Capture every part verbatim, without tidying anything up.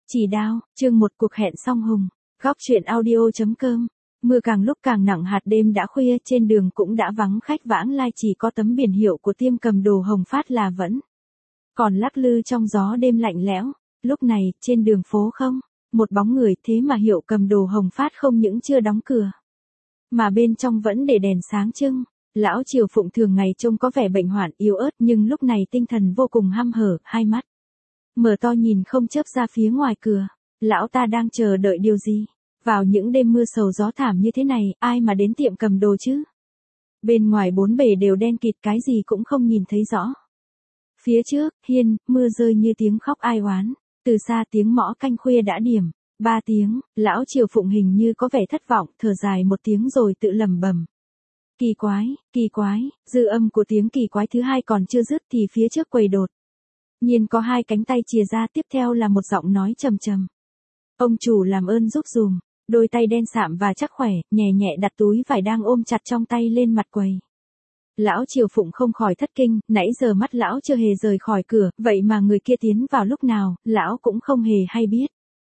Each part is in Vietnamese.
Chỉ đao, chương một cuộc hẹn song hùng, góc truyện audio.com. Mưa càng lúc càng nặng, hạt đêm đã khuya, trên đường cũng đã vắng khách vãng lai, chỉ có tấm biển hiệu của tiệm cầm đồ Hồng Phát là vẫn còn lắc lư trong gió đêm lạnh lẽo. Lúc này, trên đường phố không một bóng người, thế mà hiệu cầm đồ Hồng Phát không những chưa đóng cửa, mà bên trong vẫn để đèn sáng trưng. Lão Triều Phụng thường ngày trông có vẻ bệnh hoạn yếu ớt, nhưng lúc này tinh thần vô cùng hăm hở, hai mắt mở to nhìn không chớp ra phía ngoài cửa. Lão ta đang chờ đợi điều gì? Vào những đêm mưa sầu gió thảm như thế này, ai mà đến tiệm cầm đồ chứ? Bên ngoài bốn bề đều đen kịt, cái gì cũng không nhìn thấy rõ. Phía trước, hiên, mưa rơi như tiếng khóc ai oán. Từ xa tiếng mõ canh khuya đã điểm ba tiếng. Lão Triều Phụng hình như có vẻ thất vọng, thở dài một tiếng rồi tự lẩm bẩm. Kỳ quái, kỳ quái. Dư âm của tiếng kỳ quái thứ hai còn chưa dứt thì phía trước quầy đột nhiên có hai cánh tay chìa ra, tiếp theo là một giọng nói trầm trầm. Ông chủ làm ơn giúp dùm. Đôi tay đen sạm và chắc khỏe, nhẹ nhẹ đặt túi vải đang ôm chặt trong tay lên mặt quầy. Lão Triều Phụng không khỏi thất kinh, nãy giờ mắt lão chưa hề rời khỏi cửa, vậy mà người kia tiến vào lúc nào, lão cũng không hề hay biết.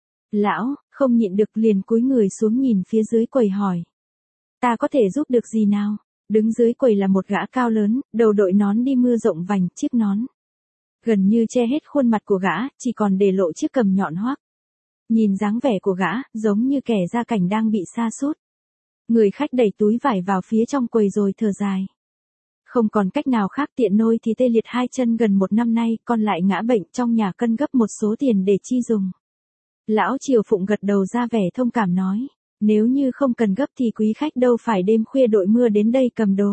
Lão, không nhịn được liền cúi người xuống nhìn phía dưới quầy hỏi. Ta có thể giúp được gì nào? Đứng dưới quầy là một gã cao lớn, đầu đội nón đi mưa rộng vành, chiếc nón gần như che hết khuôn mặt của gã, chỉ còn để lộ chiếc cằm nhọn hoắt. Nhìn dáng vẻ của gã, giống như kẻ ra cảnh đang bị sa sút. Người khách đẩy túi vải vào phía trong quầy rồi thở dài. Không còn cách nào khác, tiện nôi thì tê liệt hai chân gần một năm nay, còn lại ngã bệnh trong nhà cân gấp một số tiền để chi dùng. Lão Triều Phụng gật đầu ra vẻ thông cảm nói. Nếu như không cần gấp thì quý khách đâu phải đêm khuya đội mưa đến đây cầm đồ.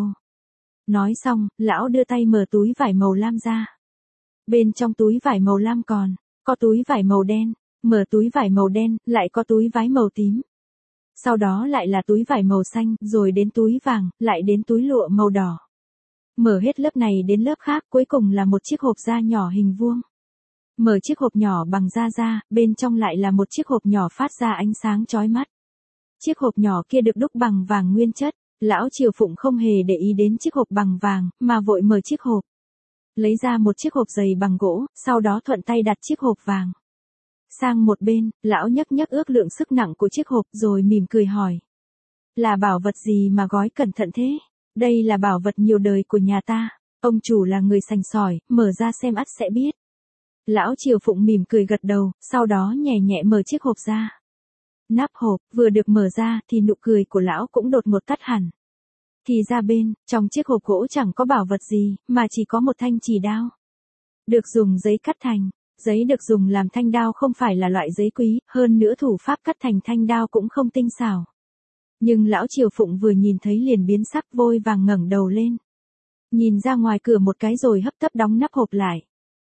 Nói xong, lão đưa tay mở túi vải màu lam ra. Bên trong túi vải màu lam còn có túi vải màu đen. Mở túi vải màu đen, lại có túi vải màu tím. Sau đó lại là túi vải màu xanh, rồi đến túi vàng, lại đến túi lụa màu đỏ. Mở hết lớp này đến lớp khác, cuối cùng là một chiếc hộp da nhỏ hình vuông. Mở chiếc hộp nhỏ bằng da da, bên trong lại là một chiếc hộp nhỏ phát ra ánh sáng chói mắt. Chiếc hộp nhỏ kia được đúc bằng vàng nguyên chất. Lão Triều Phụng không hề để ý đến chiếc hộp bằng vàng, mà vội mở chiếc hộp. Lấy ra một chiếc hộp dày bằng gỗ, sau đó thuận tay đặt chiếc hộp vàng sang một bên. Lão nhấc nhấc ước lượng sức nặng của chiếc hộp rồi mỉm cười hỏi. Là bảo vật gì mà gói cẩn thận thế? Đây là bảo vật nhiều đời của nhà ta. Ông chủ là người sành sỏi, mở ra xem ắt sẽ biết. Lão Triều Phụng mỉm cười gật đầu, sau đó nhẹ nhẹ mở chiếc hộp ra. Nắp hộp vừa được mở ra thì nụ cười của lão cũng đột ngột tắt hẳn. Thì ra bên trong chiếc hộp gỗ chẳng có bảo vật gì, mà chỉ có một thanh chì đao. Được dùng giấy cắt thành. Giấy được dùng làm thanh đao không phải là loại giấy quý, hơn nữa thủ pháp cắt thành thanh đao cũng không tinh xảo. Nhưng lão Triều Phụng vừa nhìn thấy liền biến sắc, vội vàng ngẩng đầu lên. Nhìn ra ngoài cửa một cái rồi hấp tấp đóng nắp hộp lại.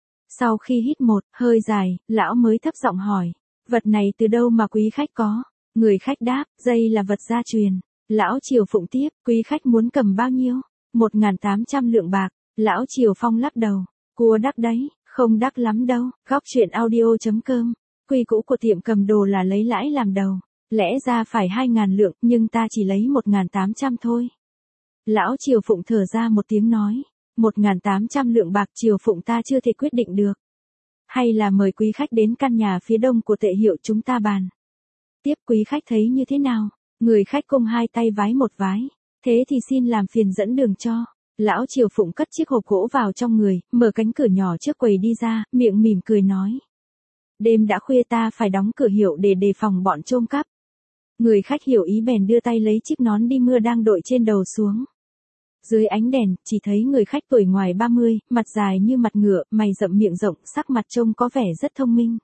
Sau khi hít một hơi dài, lão mới thấp giọng hỏi. Vật này từ đâu mà quý khách có? Người khách đáp, dây là vật gia truyền. Lão Triều Phụng tiếp, quý khách muốn cầm bao nhiêu? Một ngàn tám trăm lượng bạc. Lão Triều Phong lắc đầu. Cua đắc đấy. Không đắc lắm đâu. Góc truyện audio.com. Quy cũ của tiệm cầm đồ là lấy lãi làm đầu. Lẽ ra phải hai ngàn lượng, nhưng ta chỉ lấy một ngàn tám trăm thôi. Lão Triều Phụng thở ra một tiếng nói. Một ngàn tám trăm lượng bạc Triều Phụng ta chưa thể quyết định được. Hay là mời quý khách đến căn nhà phía đông của tệ hiệu chúng ta bàn. Tiếp quý khách thấy như thế nào? Người khách cung hai tay vái một vái. Thế thì xin làm phiền dẫn đường cho. Lão Triều Phụng cất chiếc hộp gỗ vào trong người, mở cánh cửa nhỏ trước quầy đi ra, miệng mỉm cười nói. Đêm đã khuya ta phải đóng cửa hiệu để đề phòng bọn trộm cắp. Người khách hiểu ý bèn đưa tay lấy chiếc nón đi mưa đang đội trên đầu xuống. Dưới ánh đèn, chỉ thấy người khách tuổi ngoài ba mươi, mặt dài như mặt ngựa, mày rậm miệng rộng, sắc mặt trông có vẻ rất thông minh.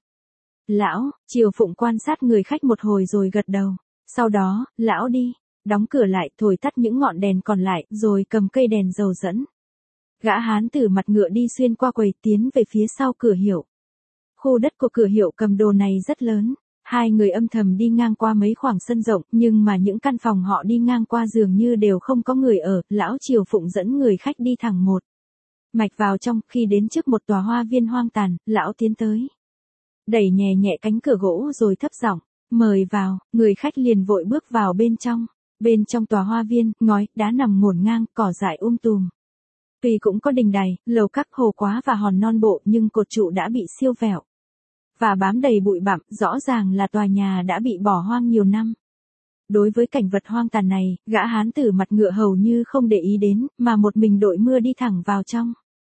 Lão Triều Phụng quan sát người khách một hồi rồi gật đầu. Sau đó, lão đi. Đóng cửa lại, thổi tắt những ngọn đèn còn lại, rồi cầm cây đèn dầu dẫn. Gã hán từ mặt ngựa đi xuyên qua quầy tiến về phía sau cửa hiệu. Khu đất của cửa hiệu cầm đồ này rất lớn. Hai người âm thầm đi ngang qua mấy khoảng sân rộng, nhưng mà những căn phòng họ đi ngang qua dường như đều không có người ở. Lão Triều Phụng dẫn người khách đi thẳng một mạch vào trong, khi đến trước một tòa hoa viên hoang tàn, lão tiến tới. Đẩy nhẹ nhẹ cánh cửa gỗ rồi thấp giọng, mời vào, người khách liền vội bước vào bên trong. Bên trong tòa hoa viên, ngói, đá nằm ngổn ngang, cỏ dại um tùm. Tuy cũng có đình đài, lầu các hồ quá và hòn non bộ nhưng cột trụ đã bị siêu vẹo. và bám đầy bụi bặm, rõ ràng là tòa nhà đã bị bỏ hoang nhiều năm. Đối với cảnh vật hoang tàn này, gã hán tử mặt ngựa hầu như không để ý đến, mà một mình đội mưa đi thẳng vào trong.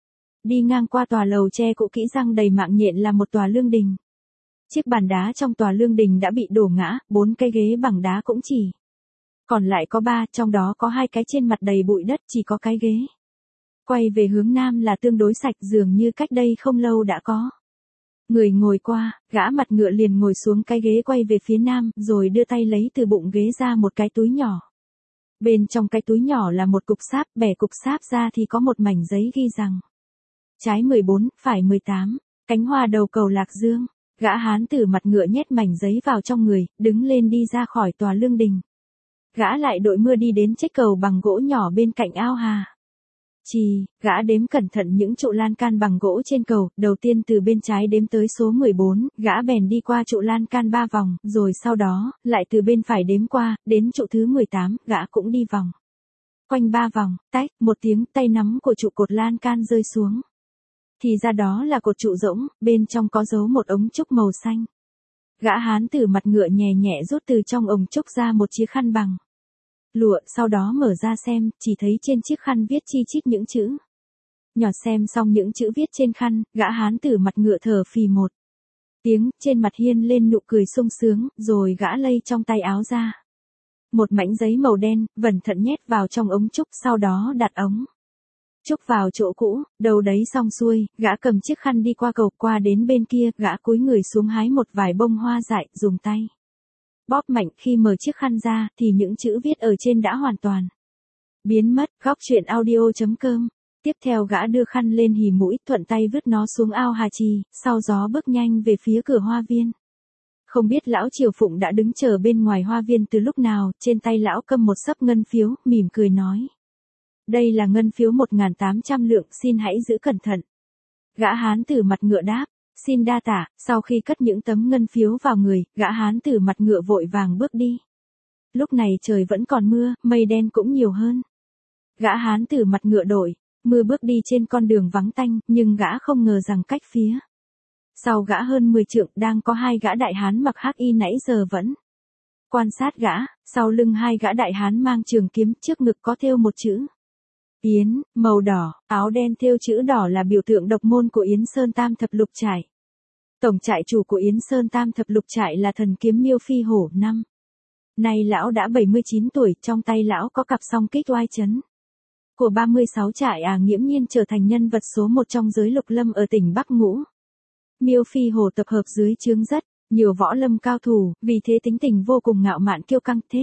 Đi ngang qua tòa lầu tre cũ kỹ răng đầy mạng nhện là một tòa lương đình. Chiếc bàn đá trong tòa lương đình đã bị đổ ngã, bốn cái ghế bằng đá cũng chỉ. Còn lại có ba, trong đó có hai cái trên mặt đầy bụi đất, chỉ có cái ghế. Quay về hướng nam là tương đối sạch, dường như cách đây không lâu đã có người ngồi qua, gã mặt ngựa liền ngồi xuống cái ghế quay về phía nam, rồi đưa tay lấy từ bụng ghế ra một cái túi nhỏ. Bên trong cái túi nhỏ là một cục sáp, bẻ cục sáp ra thì có một mảnh giấy ghi rằng: trái mười bốn, phải mười tám, cánh hoa đầu cầu Lạc Dương. Gã hán tử mặt ngựa nhét mảnh giấy vào trong người, đứng lên đi ra khỏi tòa lương đình. Gã lại đội mưa đi đến chiếc cầu bằng gỗ nhỏ bên cạnh ao hà. Chì, gã đếm cẩn thận những trụ lan can bằng gỗ trên cầu, đầu tiên từ bên trái đếm tới số mười bốn, gã bèn đi qua trụ lan can ba vòng, rồi sau đó, lại từ bên phải đếm qua, đến trụ thứ mười tám, gã cũng đi vòng. Quanh ba vòng, tách, một tiếng tay nắm của trụ cột lan can rơi xuống. Thì ra đó là cột trụ rỗng, bên trong có dấu một ống trúc màu xanh. Gã hán tử mặt ngựa nhẹ nhẹ rút từ trong ống trúc ra một chiếc khăn bằng lụa, sau đó mở ra xem, chỉ thấy trên chiếc khăn viết chi chít những chữ. Nhỏ xem xong những chữ viết trên khăn, gã hán tử mặt ngựa thở phì một tiếng, trên mặt hiên lên nụ cười sung sướng, rồi gã lay trong tay áo ra một mảnh giấy màu đen, cẩn thận nhét vào trong ống trúc, sau đó đặt ống trúc vào chỗ cũ, đầu đấy xong xuôi, gã cầm chiếc khăn đi qua cầu, qua đến bên kia, gã cúi người xuống hái một vài bông hoa dại, dùng tay bóp mạnh, khi mở chiếc khăn ra, thì những chữ viết ở trên đã hoàn toàn biến mất. Góc truyện audio chấm com. Tiếp theo gã đưa khăn lên hì mũi, thuận tay vứt nó xuống ao hà trì, sau gió bước nhanh về phía cửa hoa viên. Không biết lão Triều Phụng đã đứng chờ bên ngoài hoa viên từ lúc nào, trên tay lão cầm một xấp ngân phiếu, mỉm cười nói: đây là ngân phiếu một nghìn tám trăm lượng, xin hãy giữ cẩn thận. Gã hán tử mặt ngựa đáp: xin đa tạ. Sau khi cất những tấm ngân phiếu vào người, gã hán tử mặt ngựa vội vàng bước đi. Lúc này trời vẫn còn mưa, mây đen cũng nhiều hơn. Gã hán tử mặt ngựa đổi, mưa bước đi trên con đường vắng tanh, nhưng gã không ngờ rằng cách phía sau gã hơn mười trượng đang có hai gã đại hán mặc hắc y nãy giờ vẫn quan sát gã, sau lưng hai gã đại hán mang trường kiếm, trước ngực có thêu một chữ Yến, màu đỏ, áo đen thêu chữ đỏ là biểu tượng độc môn của Yến Sơn Tam Thập Lục Trại. Tổng trại chủ của Yến Sơn Tam Thập Lục Trại là thần kiếm Miêu Phi Hổ. Năm nay lão đã bảy mươi chín tuổi, trong tay lão có cặp song kích oai chấn của ba mươi sáu trại à, nghiễm nhiên trở thành nhân vật số một trong giới lục lâm ở tỉnh Bắc Ngũ. Miêu Phi Hổ tập hợp dưới trướng rất nhiều võ lâm cao thủ, vì thế tính tình vô cùng ngạo mạn kiêu căng, thế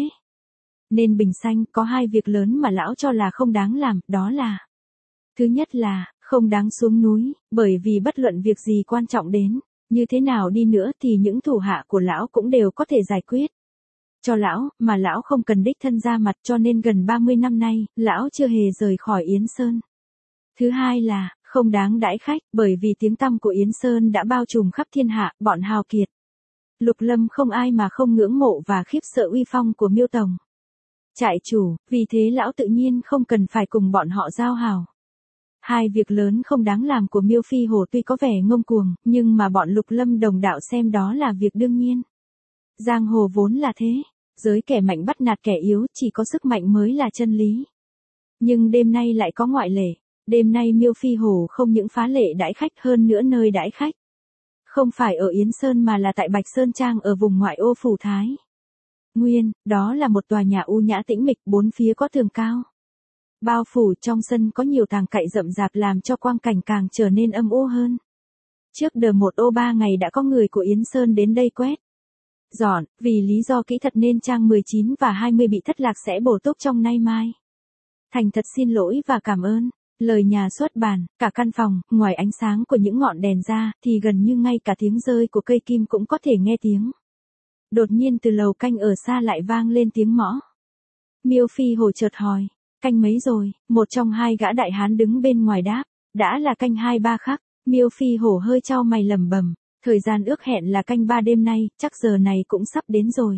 nên Bình Xanh có hai việc lớn mà lão cho là không đáng làm, đó là: thứ nhất là, không đáng xuống núi, bởi vì bất luận việc gì quan trọng đến như thế nào đi nữa thì những thủ hạ của lão cũng đều có thể giải quyết cho lão, mà lão không cần đích thân ra mặt, cho nên gần ba mươi năm nay, lão chưa hề rời khỏi Yến Sơn. Thứ hai là, không đáng đãi khách, bởi vì tiếng tăm của Yến Sơn đã bao trùm khắp thiên hạ, bọn hào kiệt lục lâm không ai mà không ngưỡng mộ và khiếp sợ uy phong của Miêu tổng trại chủ, vì thế lão tự nhiên không cần phải cùng bọn họ giao hảo. Hai việc lớn không đáng làm của Miêu Phi Hổ tuy có vẻ ngông cuồng, nhưng mà bọn lục lâm đồng đạo xem đó là việc đương nhiên. Giang hồ vốn là thế, giới kẻ mạnh bắt nạt kẻ yếu, chỉ có sức mạnh mới là chân lý. Nhưng đêm nay lại có ngoại lệ, đêm nay Miêu Phi Hổ không những phá lệ đãi khách, hơn nữa nơi đãi khách không phải ở Yến Sơn mà là tại Bạch Sơn Trang ở vùng ngoại ô Phủ Thái Nguyên, đó là một tòa nhà u nhã tĩnh mịch, bốn phía có tường cao bao phủ, trong sân có nhiều tàng cậy rậm rạp làm cho quang cảnh càng trở nên âm u hơn. Trước đờ một ô ba ngày đã có người của Yến Sơn đến đây quét dọn, vì lý do kỹ thuật nên trang mười chín và hai mươi bị thất lạc sẽ bổ túc trong nay mai. Thành thật xin lỗi và cảm ơn. Lời nhà xuất bản, cả căn phòng, ngoài ánh sáng của những ngọn đèn ra, thì gần như ngay cả tiếng rơi của cây kim cũng có thể nghe tiếng. Đột nhiên từ lầu canh ở xa lại vang lên tiếng mõ. Miêu Phi Hổ chợt hỏi: canh mấy rồi? Một trong hai gã đại hán đứng bên ngoài đáp: đã là canh hai ba khắc. Miêu Phi Hổ hơi chau mày lẩm bẩm: thời gian ước hẹn là canh ba đêm nay, chắc giờ này cũng sắp đến rồi.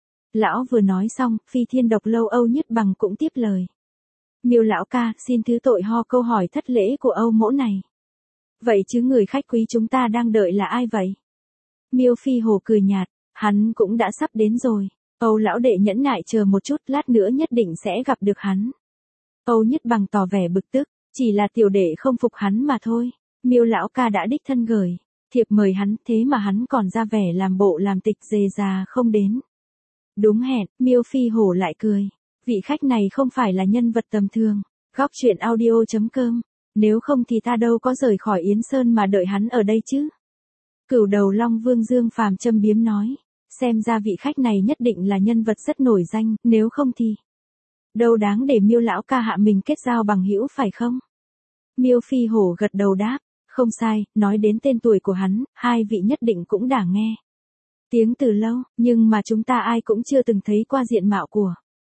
Lão vừa nói xong, Phi Thiên Độc Lâu Âu Nhất Bằng cũng tiếp lời: Miêu lão ca, xin thứ tội ho câu hỏi thất lễ của Âu mỗ này. Vậy chứ người khách quý chúng ta đang đợi là ai vậy? Miêu Phi Hồ cười nhạt, hắn cũng đã sắp đến rồi. Âu lão đệ nhẫn nại chờ một chút, lát nữa nhất định sẽ gặp được hắn. Âu Nhất Bằng tỏ vẻ bực tức, chỉ là tiểu đệ không phục hắn mà thôi. Miêu lão ca đã đích thân gửi thiệp mời hắn, thế mà hắn còn ra vẻ làm bộ làm tịch dề già không đến. Đúng hẹn, Miêu Phi Hổ lại cười. Vị khách này không phải là nhân vật tầm thường. Góc truyện audio chấm com. Nếu không thì ta đâu có rời khỏi Yến Sơn mà đợi hắn ở đây chứ. Cửu đầu Long Vương Dương Phàm châm biếm nói. Xem ra vị khách này nhất định là nhân vật rất nổi danh, nếu không thì đâu đáng để Miêu lão ca hạ mình kết giao bằng hữu phải không? Miêu Phi Hổ gật đầu đáp. Không sai, nói đến tên tuổi của hắn, hai vị nhất định cũng đã nghe tiếng từ lâu, nhưng mà chúng ta ai cũng chưa từng thấy qua diện mạo của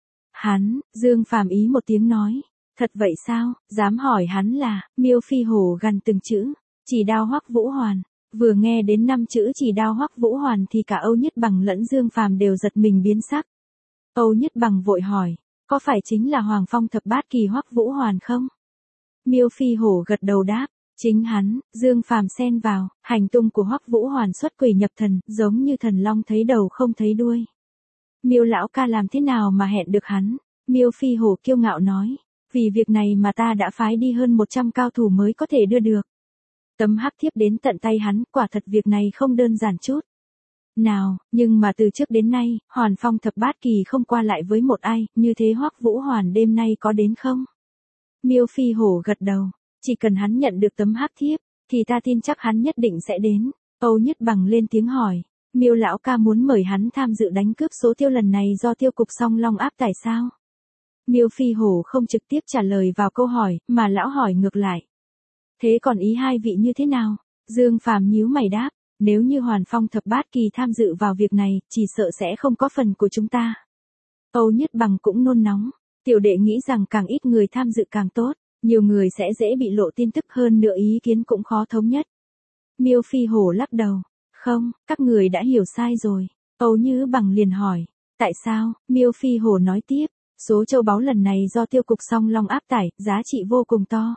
hắn. Dương Phàm ý một tiếng nói. Thật vậy sao, dám hỏi hắn là, Miêu Phi Hổ gằn từng chữ, chỉ đao Hoắc Vũ Hoàn. Vừa nghe đến năm chữ chỉ đao Hoắc Vũ Hoàn thì cả Âu Nhất Bằng lẫn Dương Phàm đều giật mình biến sắc. Âu Nhất Bằng vội hỏi, có phải chính là Hoàng Phong thập bát kỳ Hoắc Vũ Hoàn không? Miêu Phi Hổ gật đầu đáp, chính hắn. Dương Phàm xen vào, hành tung của Hoắc Vũ Hoàn xuất quỷ nhập thần, giống như thần long thấy đầu không thấy đuôi. Miêu lão ca làm thế nào mà hẹn được hắn? Miêu Phi Hổ kiêu ngạo nói, vì việc này mà ta đã phái đi hơn một trăm cao thủ mới có thể đưa được tấm hắc thiếp đến tận tay hắn, quả thật việc này không đơn giản chút nào, nhưng mà từ trước đến nay, Hoàn Phong thập bát kỳ không qua lại với một ai, như thế Hoắc Vũ Hoàn đêm nay có đến không? Miêu Phi Hổ gật đầu, chỉ cần hắn nhận được tấm hắc thiếp, thì ta tin chắc hắn nhất định sẽ đến. Âu Nhất Bằng lên tiếng hỏi, Miêu lão ca muốn mời hắn tham dự đánh cướp số tiêu lần này do tiêu cục Song Long áp tải sao? Miêu Phi Hổ không trực tiếp trả lời vào câu hỏi, mà lão hỏi ngược lại. Thế còn ý hai vị như thế nào? Dương Phàm nhíu mày đáp, nếu như Hoàn Phong thập bát kỳ tham dự vào việc này, chỉ sợ sẽ không có phần của chúng ta. Âu Nhất Bằng cũng nôn nóng, tiểu đệ nghĩ rằng càng ít người tham dự càng tốt, nhiều người sẽ dễ bị lộ tin tức hơn nữa, ý kiến cũng khó thống nhất. Miêu Phi Hổ lắc đầu, không, các người đã hiểu sai rồi. Âu Như Bằng liền hỏi, tại sao? Miêu Phi Hổ nói tiếp, số châu báu lần này do tiêu cục Song Long áp tải, giá trị vô cùng to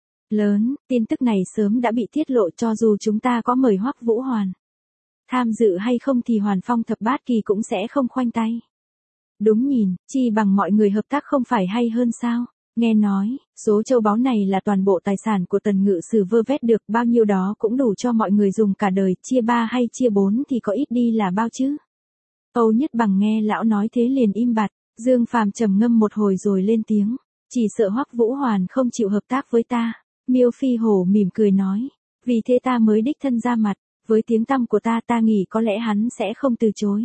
lớn, tin tức này sớm đã bị tiết lộ, cho dù chúng ta có mời Hoắc Vũ Hoàn tham dự hay không thì Hoàn Phong thập bát kỳ cũng sẽ không khoanh tay đúng nhìn, chi bằng mọi người hợp tác không phải hay hơn sao? Nghe nói, số châu báu này là toàn bộ tài sản của Tần Ngự Sử vơ vét được, bao nhiêu đó cũng đủ cho mọi người dùng cả đời, chia ba hay chia bốn thì có ít đi là bao chứ? Âu Nhất Bằng nghe lão nói thế liền im bặt. Dương Phàm trầm ngâm một hồi rồi lên tiếng, chỉ sợ Hoắc Vũ Hoàn không chịu hợp tác với ta. Miêu Phi Hổ mỉm cười nói, vì thế ta mới đích thân ra mặt, với tiếng tăm của ta ta nghĩ có lẽ hắn sẽ không từ chối.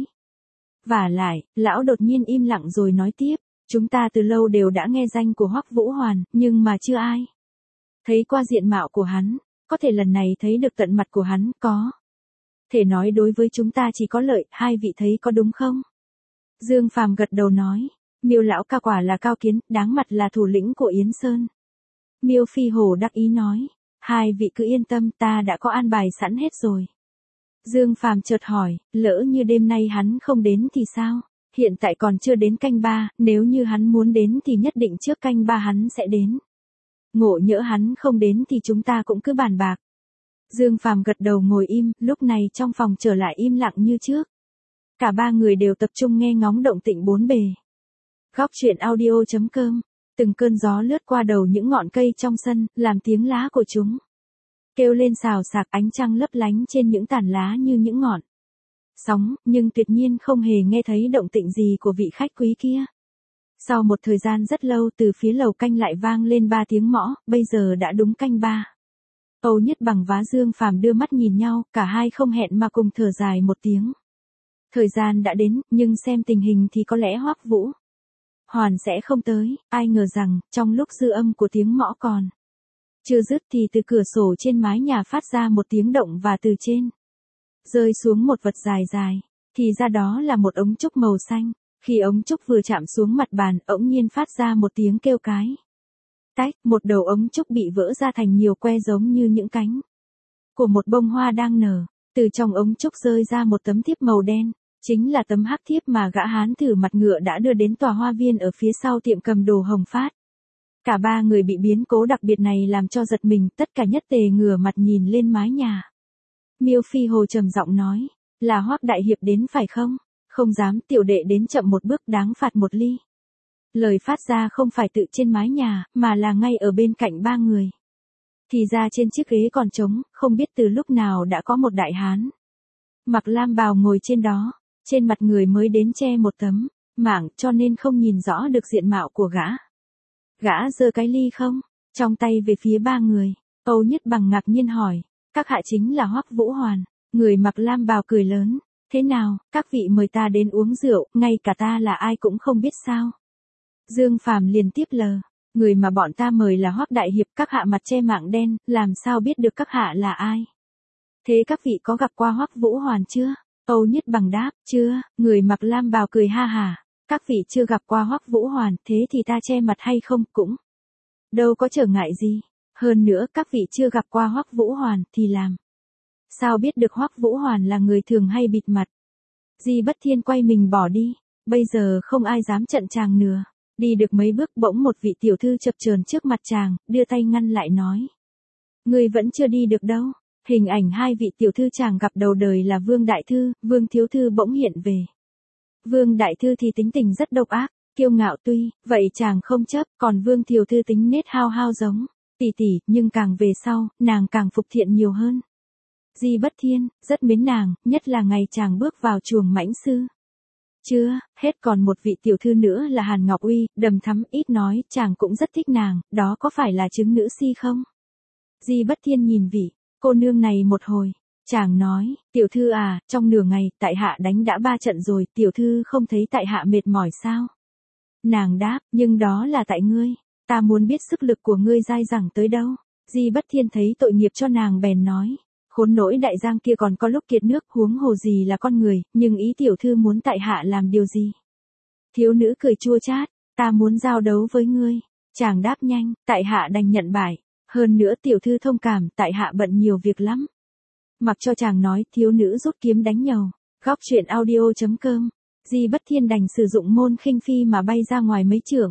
Vả lại, lão đột nhiên im lặng rồi nói tiếp, chúng ta từ lâu đều đã nghe danh của Hoắc Vũ Hoàn, nhưng mà chưa ai thấy qua diện mạo của hắn, có thể lần này thấy được tận mặt của hắn, có thể nói đối với chúng ta chỉ có lợi, hai vị thấy có đúng không? Dương Phàm gật đầu nói, Miêu lão ca quả là cao kiến, đáng mặt là thủ lĩnh của Yến Sơn. Miêu Phi Hổ đắc ý nói, hai vị cứ yên tâm, ta đã có an bài sẵn hết rồi. Dương Phàm chợt hỏi, lỡ như đêm nay hắn không đến thì sao? Hiện tại còn chưa đến canh ba, nếu như hắn muốn đến thì nhất định trước canh ba hắn sẽ đến. Ngộ nhỡ hắn không đến thì chúng ta cũng cứ bàn bạc. Dương Phàm gật đầu ngồi im, lúc này trong phòng trở lại im lặng như trước. Cả ba người đều tập trung nghe ngóng động tĩnh bốn bề. Góc truyện audio chấm com. Từng cơn gió lướt qua đầu những ngọn cây trong sân, làm tiếng lá của chúng kêu lên xào xạc, ánh trăng lấp lánh trên những tàn lá như những ngọn sóng, nhưng tuyệt nhiên không hề nghe thấy động tĩnh gì của vị khách quý kia. Sau một thời gian rất lâu, từ phía lầu canh lại vang lên ba tiếng mõ, bây giờ đã đúng canh ba. Âu Nhất Bằng và Dương Phàm đưa mắt nhìn nhau, cả hai không hẹn mà cùng thở dài một tiếng. Thời gian đã đến, nhưng xem tình hình thì có lẽ Hoắc Vũ Hoàn sẽ không tới. Ai ngờ rằng, trong lúc dư âm của tiếng mõ còn chưa dứt thì từ cửa sổ trên mái nhà phát ra một tiếng động, và từ trên rơi xuống một vật dài dài. Thì ra đó là một ống trúc màu xanh. Khi ống trúc vừa chạm xuống mặt bàn, bỗng nhiên phát ra một tiếng kêu cái tách, một đầu ống trúc bị vỡ ra thành nhiều que giống như những cánh của một bông hoa đang nở. Từ trong ống trúc rơi ra một tấm thiếp màu đen, chính là tấm hắc thiếp mà gã hán thử mặt ngựa đã đưa đến tòa hoa viên ở phía sau tiệm cầm đồ Hồng Phát. Cả ba người bị biến cố đặc biệt này làm cho giật mình, tất cả nhất tề ngửa mặt nhìn lên mái nhà. Miêu Phi Hồ trầm giọng nói, là Hoắc đại hiệp đến phải không? Không dám, tiểu đệ đến chậm một bước đáng phạt một ly. Lời phát ra không phải tự trên mái nhà, mà là ngay ở bên cạnh ba người. Thì ra trên chiếc ghế còn trống, không biết từ lúc nào đã có một đại hán. Mặc lam bào ngồi trên đó, trên mặt người mới đến che một tấm mảng, cho nên không nhìn rõ được diện mạo của gã. Gã giơ cái ly không, trong tay về phía ba người. Âu Nhất Bằng ngạc nhiên hỏi, các hạ chính là Hoắc Vũ Hoàn. Người mặc lam bào cười lớn, thế nào, các vị mời ta đến uống rượu, ngay cả ta là ai cũng không biết sao. Dương Phàm liền tiếp lờ, người mà bọn ta mời là Hoắc đại hiệp, các hạ mặt che mạng đen, làm sao biết được các hạ là ai? Thế các vị có gặp qua Hoắc Vũ Hoàn chưa? Âu Nhất Bằng đáp, chưa. Người mặc lam bào cười ha hả, các vị chưa gặp qua Hoắc Vũ Hoàn, thế thì ta che mặt hay không cũng đâu có trở ngại gì. Hơn nữa các vị chưa gặp qua Hoắc Vũ Hoàn thì làm sao biết được Hoắc Vũ Hoàn là người thường hay bịt mặt. Di Bất Thiên quay mình bỏ đi, bây giờ không ai dám chặn chàng nữa. Đi được mấy bước bỗng một vị tiểu thư chập chờn trước mặt chàng, đưa tay ngăn lại nói. Người vẫn chưa đi được đâu. Hình ảnh hai vị tiểu thư chàng gặp đầu đời là Vương Đại Thư, Vương Thiếu Thư bỗng hiện về. Vương Đại Thư thì tính tình rất độc ác, kiêu ngạo tuy, vậy chàng không chấp, còn Vương Thiếu Thư tính nết hao hao giống tỷ tỷ, nhưng càng về sau, nàng càng phục thiện nhiều hơn. Di Bất Thiên, rất mến nàng, nhất là ngày chàng bước vào chuồng mãnh sư. Chưa, hết còn một vị tiểu thư nữa là Hàn Ngọc Uy, đầm thắm ít nói, chàng cũng rất thích nàng, đó có phải là chứng nữ si không? Di Bất Thiên nhìn vị cô nương này một hồi, chàng nói, tiểu thư à, trong nửa ngày, tại hạ đánh đã ba trận rồi, tiểu thư không thấy tại hạ mệt mỏi sao? Nàng đáp, nhưng đó là tại ngươi, ta muốn biết sức lực của ngươi dai dẳng tới đâu. Di Bất Thiên thấy tội nghiệp cho nàng bèn nói, khốn nỗi đại giang kia còn có lúc kiệt nước, huống hồ gì là con người, nhưng ý tiểu thư muốn tại hạ làm điều gì? Thiếu nữ cười chua chát, ta muốn giao đấu với ngươi. Chàng đáp nhanh, tại hạ đành nhận bại. Hơn nữa tiểu thư thông cảm, tại hạ bận nhiều việc lắm. Mặc cho chàng nói, thiếu nữ rút kiếm đánh nhầu. Góc truyện audio chấm com. Di Bất Thiên đành sử dụng môn khinh phi mà bay ra ngoài mấy trượng.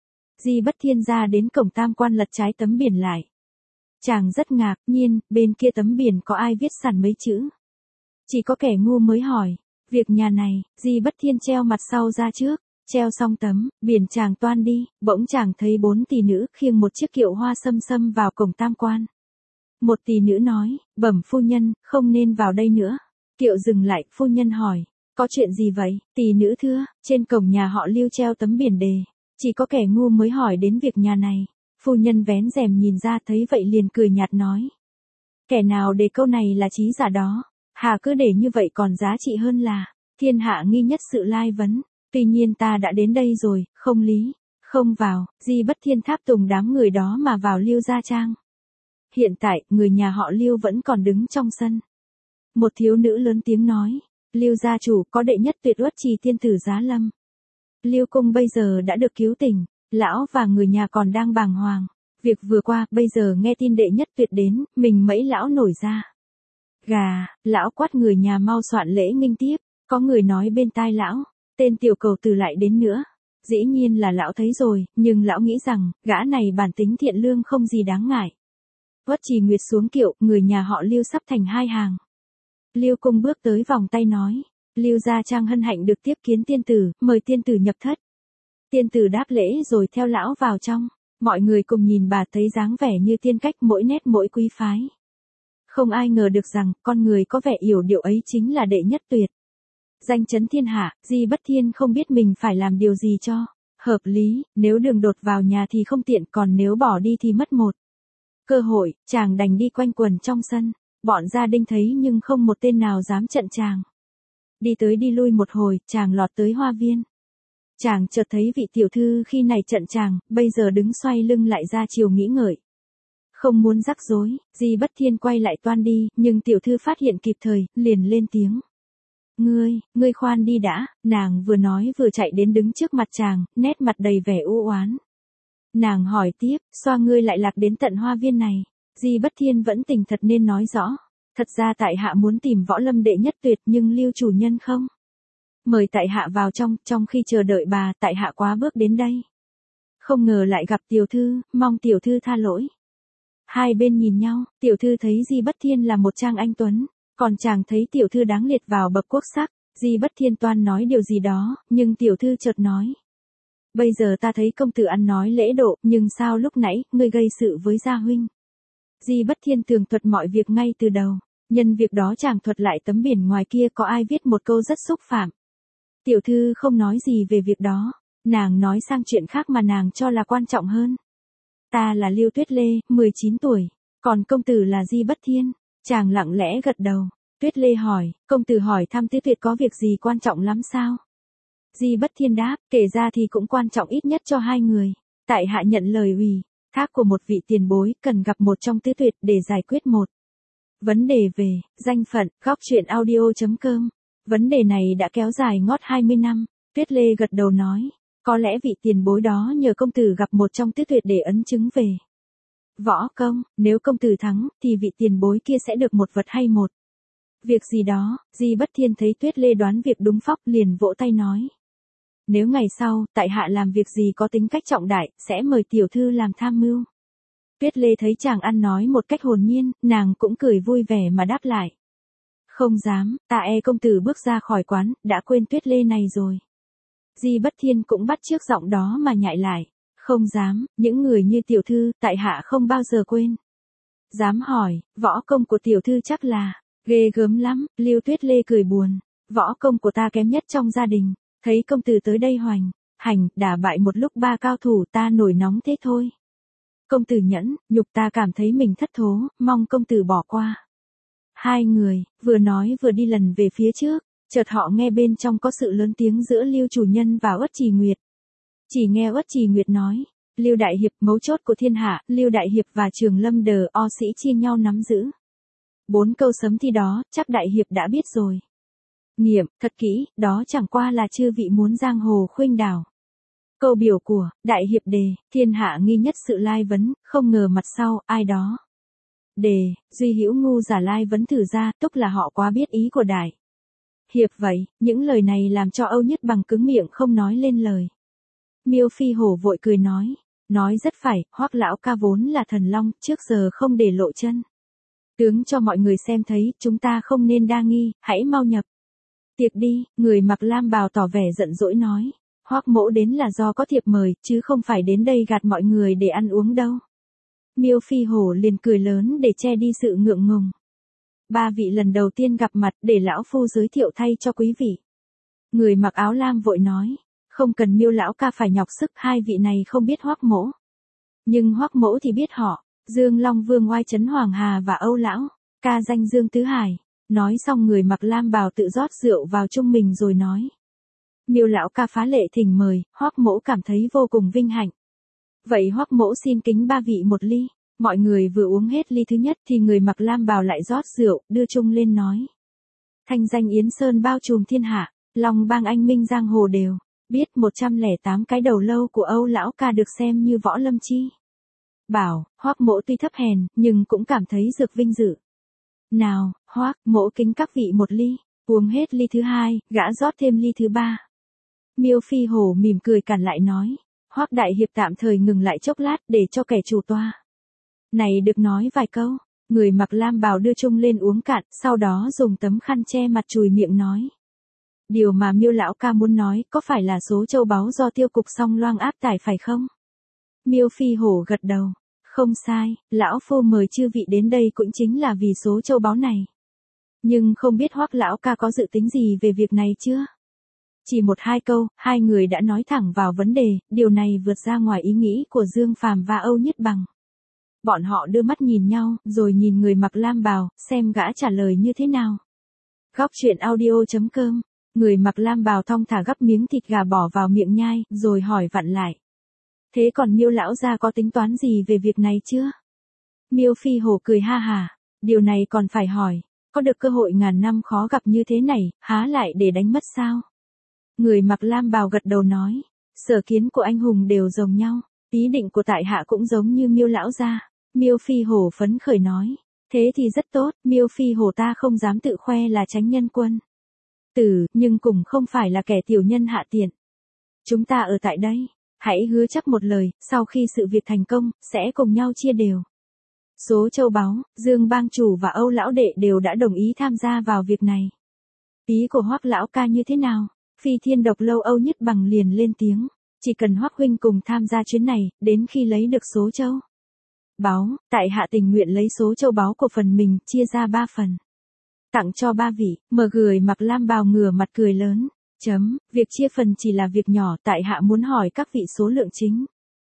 Di Bất Thiên ra đến cổng tam quan lật trái tấm biển lại. Chàng rất ngạc nhiên, bên kia tấm biển có ai viết sẵn mấy chữ. Chỉ có kẻ ngu mới hỏi, việc nhà này, Di Bất Thiên treo mặt sau ra trước. Treo xong tấm, biển chàng toan đi, bỗng chàng thấy bốn tỷ nữ khiêng một chiếc kiệu hoa sâm sâm vào cổng tam quan. Một tỷ nữ nói, bẩm phu nhân, không nên vào đây nữa. Kiệu dừng lại, phu nhân hỏi, có chuyện gì vậy? Tỷ nữ thưa, trên cổng nhà họ Lưu treo tấm biển đề. Chỉ có kẻ ngu mới hỏi đến việc nhà này. Phu nhân vén rèm nhìn ra thấy vậy liền cười nhạt nói. Kẻ nào đề câu này là trí giả đó. Hà cứ để như vậy còn giá trị hơn là, thiên hạ nghi nhất sự lai vấn. Tuy nhiên ta đã đến đây rồi, không lý, không vào. Di Bất Thiên tháp tùng đám người đó mà vào Lưu gia trang. Hiện tại, người nhà họ Lưu vẫn còn đứng trong sân. Một thiếu nữ lớn tiếng nói, Lưu gia chủ có đệ nhất tuyệt uất trì tiên tử Giá Lâm. Lưu cung bây giờ đã được cứu tỉnh, lão và người nhà còn đang bàng hoàng. Việc vừa qua, bây giờ nghe tin đệ nhất tuyệt đến, mình mẩy lão nổi ra. Gà, lão quát người nhà mau soạn lễ nghênh tiếp, có người nói bên tai lão. Tên tiểu cầu tử lại đến nữa. Dĩ nhiên là lão thấy rồi, nhưng lão nghĩ rằng, gã này bản tính thiện lương không gì đáng ngại. Uất Trì Nguyệt xuống kiệu, người nhà họ Lưu sắp thành hai hàng. Lưu cung bước tới vòng tay nói, Lưu gia trang hân hạnh được tiếp kiến tiên tử, mời tiên tử nhập thất. Tiên tử đáp lễ rồi theo lão vào trong. Mọi người cùng nhìn bà thấy dáng vẻ như tiên cách mỗi nét mỗi quý phái. Không ai ngờ được rằng, con người có vẻ yểu điệu ấy chính là đệ nhất tuyệt. Danh chấn thiên hạ, Di Bất Thiên không biết mình phải làm điều gì cho hợp lý, nếu đường đột vào nhà thì không tiện, còn nếu bỏ đi thì mất một cơ hội. Chàng đành đi quanh quần trong sân, bọn gia đình thấy nhưng không một tên nào dám chặn chàng. Đi tới đi lui một hồi, chàng lọt tới hoa viên. Chàng chợt thấy vị tiểu thư khi này chặn chàng, bây giờ đứng xoay lưng lại ra chiều nghĩ ngợi. Không muốn rắc rối, Di Bất Thiên quay lại toan đi, nhưng tiểu thư phát hiện kịp thời, liền lên tiếng. Ngươi, ngươi khoan đi đã, nàng vừa nói vừa chạy đến đứng trước mặt chàng, nét mặt đầy vẻ u oán. Nàng hỏi tiếp, xoa ngươi lại lạc đến tận hoa viên này. Di Bất Thiên vẫn tỉnh thật nên nói rõ. Thật ra tại hạ muốn tìm võ lâm đệ nhất tuyệt nhưng Lưu chủ nhân không mời tại hạ vào trong, trong khi chờ đợi bà, tại hạ quá bước đến đây. Không ngờ lại gặp tiểu thư, mong tiểu thư tha lỗi. Hai bên nhìn nhau, tiểu thư thấy Di Bất Thiên là một trang anh tuấn, Còn chàng thấy tiểu thư đáng liệt vào bậc quốc sắc, Di Bất Thiên toan nói điều gì đó, nhưng tiểu thư chợt nói. Bây giờ ta thấy công tử ăn nói lễ độ, nhưng sao lúc nãy, ngươi gây sự với gia huynh. Di Bất Thiên tường thuật mọi việc ngay từ đầu, nhân việc đó chàng thuật lại tấm biển ngoài kia có ai viết một câu rất xúc phạm. Tiểu thư không nói gì về việc đó, nàng nói sang chuyện khác mà nàng cho là quan trọng hơn. Ta là Liêu Tuyết Lê, mười chín tuổi, còn công tử là Di Bất Thiên. Chàng lặng lẽ gật đầu. Tuyết Lê hỏi, công tử hỏi thăm Tứ Tuyệt có việc gì quan trọng lắm sao? Di Bất Thiên đáp, kể ra thì cũng quan trọng ít nhất cho hai người. Tại hạ nhận lời ủy thác của một vị tiền bối, cần gặp một trong Tứ Tuyệt để giải quyết một vấn đề về danh phận. Góc truyện audio chấm com. Vấn đề này đã kéo dài ngót hai mươi năm. Tuyết Lê gật đầu nói, có lẽ vị tiền bối đó nhờ công tử gặp một trong Tứ Tuyệt để ấn chứng về võ công, nếu công tử thắng, thì vị tiền bối kia sẽ được một vật hay một việc gì đó. Di Bất Thiên thấy Tuyết Lê đoán việc đúng phóc liền vỗ tay nói. Nếu ngày sau, tại hạ làm việc gì có tính cách trọng đại, sẽ mời tiểu thư làm tham mưu. Tuyết Lê thấy chàng ăn nói một cách hồn nhiên, nàng cũng cười vui vẻ mà đáp lại. Không dám, ta e công tử bước ra khỏi quán, đã quên Tuyết Lê này rồi. Di Bất Thiên cũng bắt chước giọng đó mà nhại lại. Không dám, những người như tiểu thư, tại hạ không bao giờ quên. Dám hỏi, võ công của tiểu thư chắc là ghê gớm lắm. Liêu Tuyết Lê cười buồn. Võ công của ta kém nhất trong gia đình. Thấy công tử tới đây hoành hành, đả bại một lúc ba cao thủ, ta nổi nóng thế thôi. Công tử nhẫn, nhục ta cảm thấy mình thất thố, mong công tử bỏ qua. Hai người, vừa nói vừa đi lần về phía trước, chợt họ nghe bên trong có sự lớn tiếng giữa Liêu chủ nhân và Uất Trì Nguyệt. Chỉ nghe Uất Trì Nguyệt nói, Liêu đại hiệp mấu chốt của thiên hạ, Liêu đại hiệp và Trường Lâm đờ o sĩ chia nhau nắm giữ. Bốn câu sấm thi đó, chắc đại hiệp đã biết rồi. Nghiệm, thật kỹ, đó chẳng qua là chư vị muốn giang hồ khuynh đảo. Câu biểu của đại hiệp đề, thiên hạ nghi nhất sự lai vấn, không ngờ mặt sau, ai đó. Đề, duy hữu ngu giả lai vấn thử ra, tức là họ quá biết ý của đại hiệp vậy. Những lời này làm cho Âu Nhất Bằng cứng miệng không nói lên lời. Miêu Phi Hổ vội cười nói, nói rất phải, Hoắc lão ca vốn là thần long, trước giờ không để lộ chân tướng cho mọi người xem thấy, chúng ta không nên đa nghi, hãy mau nhập tiệc đi. Người mặc lam bào tỏ vẻ giận dỗi nói, Hoắc mỗ đến là do có thiệp mời, chứ không phải đến đây gạt mọi người để ăn uống đâu. Miêu Phi Hổ liền cười lớn để che đi sự ngượng ngùng. Ba vị lần đầu tiên gặp mặt, để lão phu giới thiệu thay cho quý vị. Người mặc áo lam vội nói, không cần Miêu lão ca phải nhọc sức, hai vị này không biết Hoắc mỗ. Nhưng Hoắc mỗ thì biết họ, Dương Long Vương oai trấn Hoàng Hà và Âu lão ca danh Dương Tứ Hải. Nói xong người mặc lam bào tự rót rượu vào chung mình rồi nói. Miêu lão ca phá lệ thỉnh mời, Hoắc mỗ cảm thấy vô cùng vinh hạnh. Vậy Hoắc mỗ xin kính ba vị một ly. Mọi người vừa uống hết ly thứ nhất thì người mặc lam bào lại rót rượu, đưa chung lên nói. Thanh danh Yến Sơn bao trùm thiên hạ, Long Bang anh minh giang hồ đều biết một trăm lẻ tám cái đầu lâu của Âu lão ca được xem như võ lâm chi bảo. Hoắc mỗ tuy thấp hèn, nhưng cũng cảm thấy dược vinh dự. Nào, Hoắc mỗ kính các vị một ly. Uống hết ly thứ hai, gã rót thêm ly thứ ba. Miêu Phi Hổ mỉm cười cản lại nói, Hoắc đại hiệp tạm thời ngừng lại chốc lát để cho kẻ chủ toa này được nói vài câu. Người mặc lam bào đưa chung lên uống cạn, sau đó dùng tấm khăn che mặt chùi miệng nói. Điều mà Miêu lão ca muốn nói, có phải là số châu báu do tiêu cục song loang áp tải phải không? Miêu Phi Hổ gật đầu. Không sai, lão phu mời chư vị đến đây cũng chính là vì số châu báu này. Nhưng không biết Hoắc lão ca có dự tính gì về việc này chưa? Chỉ một hai câu, hai người đã nói thẳng vào vấn đề, điều này vượt ra ngoài ý nghĩ của Dương Phàm và Âu Nhất Bằng. Bọn họ đưa mắt nhìn nhau, rồi nhìn người mặc lam bào, xem gã trả lời như thế nào. Góc truyện audio chấm com. Người mặc lam bào thong thả gắp miếng thịt gà bỏ vào miệng nhai, rồi hỏi vặn lại. Thế còn Miêu lão gia có tính toán gì về việc này chưa? Miêu Phi Hổ cười ha hà, điều này còn phải hỏi, có được cơ hội ngàn năm khó gặp như thế này, há lại để đánh mất sao? Người mặc lam bào gật đầu nói, sở kiến của anh hùng đều giống nhau, ý định của tại hạ cũng giống như Miêu lão gia. Miêu Phi Hổ phấn khởi nói, thế thì rất tốt, Miêu Phi Hổ ta không dám tự khoe là chánh nhân quân tử, nhưng cũng không phải là kẻ tiểu nhân hạ tiện. Chúng ta ở tại đây, hãy hứa chắc một lời, sau khi sự việc thành công, sẽ cùng nhau chia đều Số châu báu, Dương bang chủ và Âu lão đệ đều đã đồng ý tham gia vào việc này. Ý của Hoắc lão ca như thế nào? Phi Thiên Độc Lâu Âu Nhất Bằng liền lên tiếng. Chỉ cần Hoắc huynh cùng tham gia chuyến này, đến khi lấy được số châu báu, tại hạ tình nguyện lấy số châu báu của phần mình, chia ra ba phần. Tặng cho ba vị, mờ gửi mặc lam bào ngửa mặt cười lớn. Chấm, việc chia phần chỉ là việc nhỏ, tại hạ muốn hỏi các vị số lượng chính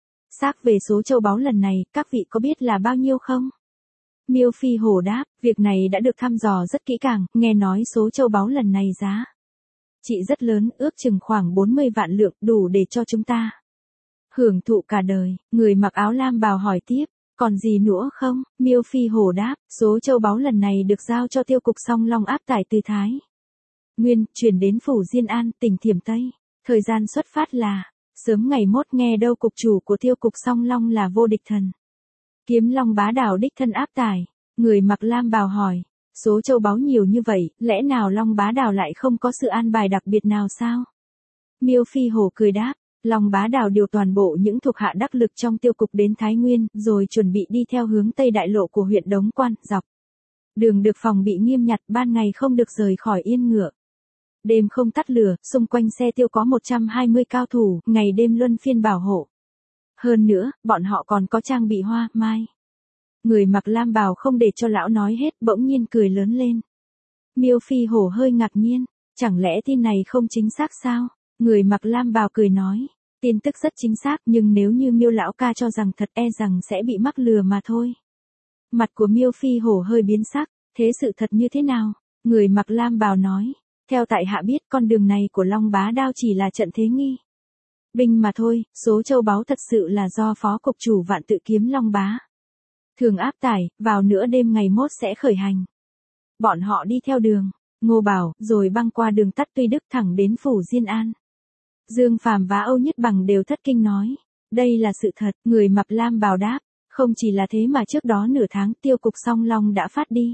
xác về số châu báu lần này, các vị có biết là bao nhiêu không? Miêu Phi Hổ đáp, việc này đã được thăm dò rất kỹ càng, nghe nói số châu báu lần này giá trị rất lớn, ước chừng khoảng bốn mươi vạn lượng, đủ để cho chúng ta hưởng thụ cả đời. Người mặc áo lam bào hỏi tiếp, còn gì nữa không? Miêu Phi Hổ đáp, số châu báu lần này được giao cho tiêu cục Song Long áp tải từ Thái Nguyên, chuyển đến phủ Diên An, tỉnh Thiểm Tây. Thời gian xuất phát là sớm ngày mốt, nghe đâu cục chủ của tiêu cục Song Long là Vô Địch Thần Kiếm Long bá đảo đích thân áp tải. Người mặc lam bào hỏi, số châu báu nhiều như vậy, lẽ nào Long bá đảo lại không có sự an bài đặc biệt nào sao? Miêu Phi Hổ cười đáp, Long bá đảo điều toàn bộ những thuộc hạ đắc lực trong tiêu cục đến Thái Nguyên, rồi chuẩn bị đi theo hướng Tây Đại Lộ của huyện Đống Quan, dọc đường được phòng bị nghiêm ngặt, ban ngày không được rời khỏi yên ngựa. Đêm không tắt lửa, xung quanh xe tiêu có một trăm hai mươi cao thủ, ngày đêm luân phiên bảo hộ. Hơn nữa, bọn họ còn có trang bị hoa, mai. Người mặc lam bào không để cho lão nói hết, bỗng nhiên cười lớn lên. Miêu Phi Hổ hơi ngạc nhiên, chẳng lẽ tin này không chính xác sao? Người mặc lam bào cười nói, tin tức rất chính xác, nhưng nếu như Miêu lão ca cho rằng thật, e rằng sẽ bị mắc lừa mà thôi. Mặt của Miêu Phi Hổ hơi biến sắc, thế sự thật như thế nào? Người mặc lam bào nói, theo tại hạ biết, con đường này của Long bá đao chỉ là trận thế nghi binh mà thôi, số châu báu thật sự là do phó cục chủ Vạn Tự Kiếm Long bá thường áp tải, vào nửa đêm ngày mốt sẽ khởi hành. Bọn họ đi theo đường Ngô Bảo, rồi băng qua đường tắt Tuy Đức thẳng đến phủ Diên An. Dương Phàm và Âu Nhất Bằng đều thất kinh nói, đây là sự thật. Người mặc lam bào đáp, không chỉ là thế mà trước đó nửa tháng, tiêu cục Song Long đã phát đi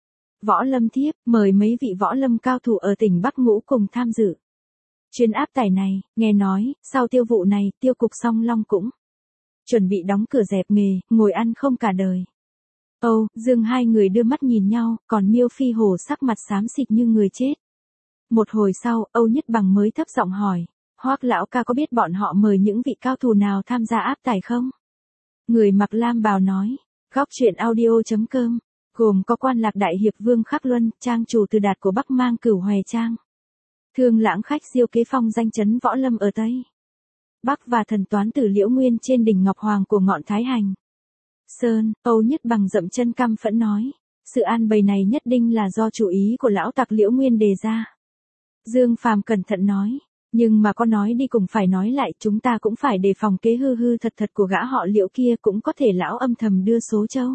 võ lâm thiếp, mời mấy vị võ lâm cao thủ ở tỉnh Bắc Ngũ cùng tham dự chuyến áp tải này. Nghe nói, sau tiêu vụ này, tiêu cục Song Long cũng chuẩn bị đóng cửa dẹp nghề, ngồi ăn không cả đời. Âu, Dương hai người đưa mắt nhìn nhau, còn Miêu Phi Hổ sắc mặt xám xịt như người chết. Một hồi sau, Âu Nhất Bằng mới thấp giọng hỏi, Hoắc lão ca có biết bọn họ mời những vị cao thủ nào tham gia áp tải không? Người mặc lam bào nói, góc truyện audio chấm com, gồm có Quan Lạc Đại Hiệp Vương Khắc Luân, trang chủ Từ Đạt của Bắc Mang Cửu Hoè Trang, Thương Lãng khách Diêu Kế Phong danh chấn võ lâm ở Tây Bắc và thần toán tử Liễu Nguyên trên đỉnh Ngọc Hoàng của ngọn Thái Hành Sơn. Âu Nhất Bằng dậm chân căm phẫn nói, sự an bày này nhất định là do chủ ý của lão tặc Liễu Nguyên đề ra. Dương Phàm cẩn thận nói, nhưng mà có nói đi cũng phải nói lại, chúng ta cũng phải đề phòng kế hư hư thật thật của gã họ Liễu kia, cũng có thể lão âm thầm đưa số châu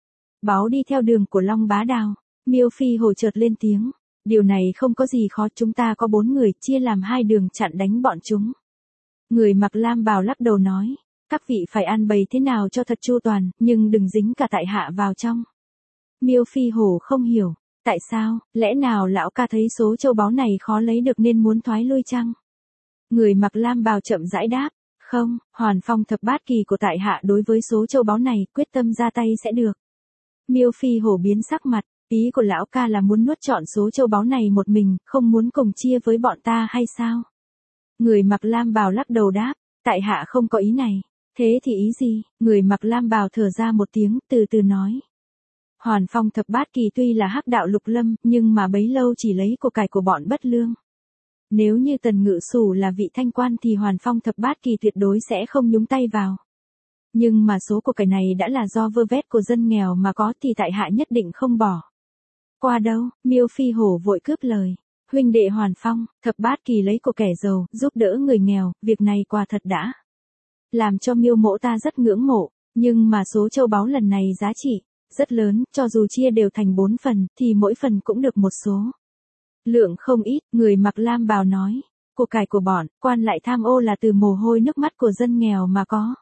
báu đi theo đường của Long bá đào. Miêu Phi Hổ chợt lên tiếng, điều này không có gì khó, chúng ta có bốn người, chia làm hai đường chặn đánh bọn chúng. Người mặc lam bào lắc đầu nói, các vị phải an bày thế nào cho thật chu toàn, nhưng đừng dính cả tại hạ vào trong. Miêu Phi Hổ không hiểu, tại sao, lẽ nào lão ca thấy số châu báu này khó lấy được nên muốn thoái lui chăng? Người mặc lam bào chậm rãi đáp, không, Hoàn Phong thập bát kỳ của tại hạ đối với số châu báu này quyết tâm ra tay sẽ được. Miêu Phi Hổ biến sắc mặt, ý của lão ca là muốn nuốt trọn số châu báu này một mình, không muốn cùng chia với bọn ta hay sao? Người mặc lam bào lắc đầu đáp, tại hạ không có ý này. Thế thì ý gì? Người mặc lam bào thở ra một tiếng, từ từ nói. Hoàn Phong thập bát kỳ tuy là hắc đạo lục lâm, nhưng mà bấy lâu chỉ lấy của cải của bọn bất lương. Nếu như Tần Ngự Sủ là vị thanh quan thì Hoàn Phong thập bát kỳ tuyệt đối sẽ không nhúng tay vào. Nhưng mà số của cải này đã là do vơ vét của dân nghèo mà có thì tại hạ nhất định không bỏ qua đâu. Miêu Phi Hổ vội cướp lời, huynh đệ Hoàn Phong thập bát kỳ lấy của kẻ giàu, giúp đỡ người nghèo, việc này quả thật đã làm cho Miêu mỗ ta rất ngưỡng mộ, nhưng mà số châu báu lần này giá trị rất lớn, cho dù chia đều thành bốn phần, thì mỗi phần cũng được một số lượng không ít. Người mặc lam bào nói, của cải của bọn quan lại tham ô là từ mồ hôi nước mắt của dân nghèo mà có.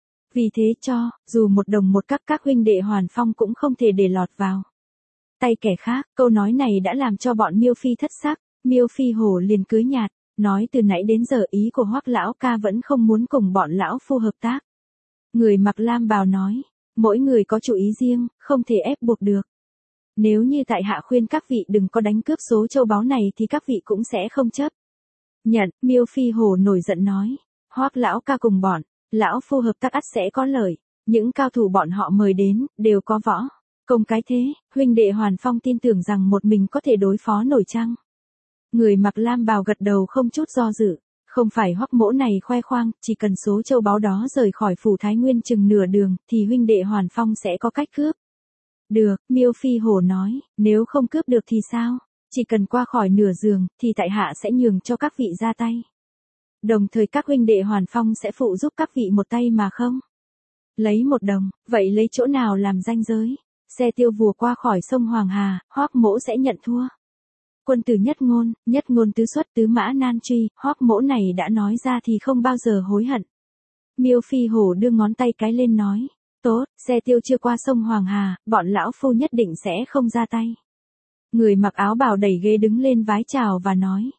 Vì thế cho, dù một đồng một các các huynh đệ Hoàn Phong cũng không thể để lọt vào tay kẻ khác. Câu nói này đã làm cho bọn Miêu Phi thất sắc. Miêu Phi Hổ liền cưới nhạt, nói từ nãy đến giờ ý của Hoắc lão ca vẫn không muốn cùng bọn lão phu hợp tác. Người mặc lam bào nói, Mỗi người có chủ ý riêng, không thể ép buộc được. Nếu như tại hạ khuyên các vị đừng có đánh cướp số châu báu này thì các vị cũng sẽ không chấp nhận. Miêu Phi Hổ nổi giận nói. Hoắc lão ca cùng bọn, lão phu hợp tác ắt sẽ có lợi. Những cao thủ bọn họ mời đến, đều có võ công cái thế, huynh đệ Hoàn Phong tin tưởng rằng một mình có thể đối phó nổi chăng? Người mặc lam bào gật đầu không chút do dự. Không phải Hoắc mỗ này khoe khoang, chỉ cần số châu báu đó rời khỏi phủ Thái Nguyên chừng nửa đường, thì huynh đệ Hoàn Phong sẽ có cách cướp. Được, Miêu Phi Hổ nói, nếu không cướp được thì sao? Chỉ cần qua khỏi nửa giường, thì tại hạ sẽ nhường cho các vị ra tay. Đồng thời các huynh đệ Hoàn Phong sẽ phụ giúp các vị một tay mà không? Lấy một đồng, vậy lấy chỗ nào làm ranh giới? Xe tiêu vùa qua khỏi sông Hoàng Hà, Hoắc mỗ sẽ nhận thua. Quân tử nhất ngôn, nhất ngôn tứ xuất tứ mã nan truy, Hoắc mỗ này đã nói ra thì không bao giờ hối hận. Miêu Phi Hổ đưa ngón tay cái lên nói. Tốt, xe tiêu chưa qua sông Hoàng Hà, bọn lão phu nhất định sẽ không ra tay. Người mặc áo bào đẩy ghế đứng lên vái chào và nói.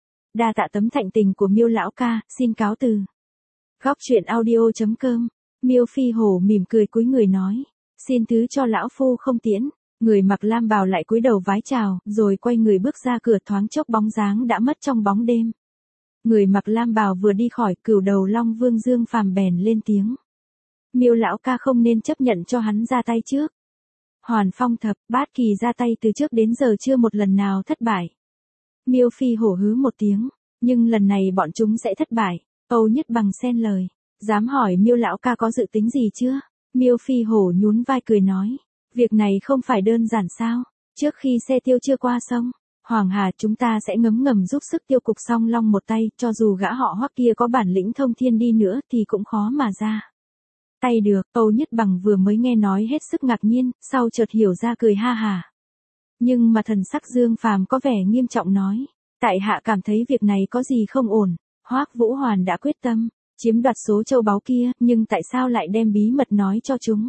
Đa tạ tấm thạnh tình của Miêu lão ca, xin cáo từ. Góc truyện audio chấm com. Miêu Phi Hổ mỉm cười cúi người nói. Xin thứ cho lão phu không tiễn. Người mặc lam bào lại cúi đầu vái chào, rồi quay người bước ra cửa, thoáng chốc bóng dáng đã mất trong bóng đêm. Người mặc lam bào vừa đi khỏi, Cửu Đầu Long Vương Dương Phàm bèn lên tiếng. Miêu lão ca không nên chấp nhận cho hắn ra tay trước. Hoàn Phong thập bát kỳ ra tay từ trước đến giờ chưa một lần nào thất bại. Miêu Phi Hổ hứ một tiếng, nhưng lần này bọn chúng sẽ thất bại. Âu Nhất Bằng xen lời, dám hỏi Miêu lão ca có dự tính gì chưa? Miêu Phi Hổ nhún vai cười nói, việc này không phải đơn giản sao? Trước khi xe tiêu chưa qua sông Hoàng Hà, chúng ta sẽ ngấm ngầm giúp sức tiêu cục Song Long một tay, cho dù gã họ Hoắc kia có bản lĩnh thông thiên đi nữa thì cũng khó mà ra tay được. Âu Nhất Bằng vừa mới nghe nói hết sức ngạc nhiên, sau chợt hiểu ra cười ha hà. Nhưng mà thần sắc Dương Phàm có vẻ nghiêm trọng nói, tại hạ cảm thấy việc này có gì không ổn. Hoắc Vũ Hoàn đã quyết tâm chiếm đoạt số châu báu kia, nhưng tại sao lại đem bí mật nói cho chúng?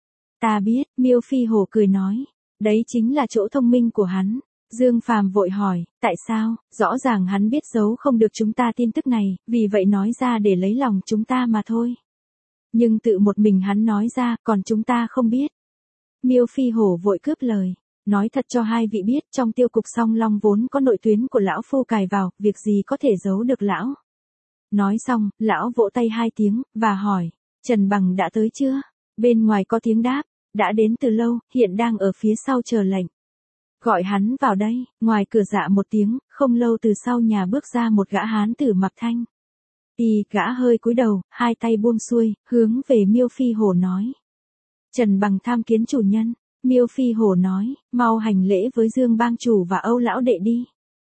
Ta biết, Miêu Phi Hổ cười nói, đấy chính là chỗ thông minh của hắn. Dương Phàm vội hỏi, tại sao? Rõ ràng hắn biết giấu không được chúng ta tin tức này, vì vậy nói ra để lấy lòng chúng ta mà thôi. Nhưng tự một mình hắn nói ra, còn chúng ta không biết. Miêu Phi Hổ vội cướp lời, nói thật cho hai vị biết, trong tiêu cục Song Long vốn có nội tuyến của lão phu cài vào, việc gì có thể giấu được lão. Nói xong, lão vỗ tay hai tiếng, và hỏi, Trần Bằng đã tới chưa? Bên ngoài có tiếng đáp, đã đến từ lâu, hiện đang ở phía sau chờ lệnh. Gọi hắn vào đây. Ngoài cửa dạ một tiếng, không lâu từ sau nhà bước ra một gã hán tử mặc thanh y, gã hơi cúi đầu, hai tay buông xuôi, hướng về Miêu Phi Hổ nói. Trần Bằng tham kiến chủ nhân. Miêu Phi Hổ nói, mau hành lễ với Dương bang chủ và Âu lão đệ đi.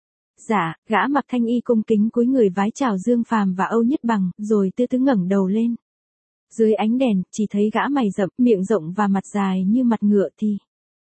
Dạ, gã mặc thanh y cung kính cúi người vái chào Dương Phàm và Âu Nhất Bằng, rồi từ từ ngẩng đầu lên. Dưới ánh đèn, chỉ thấy gã mày rậm, miệng rộng và mặt dài như mặt ngựa thì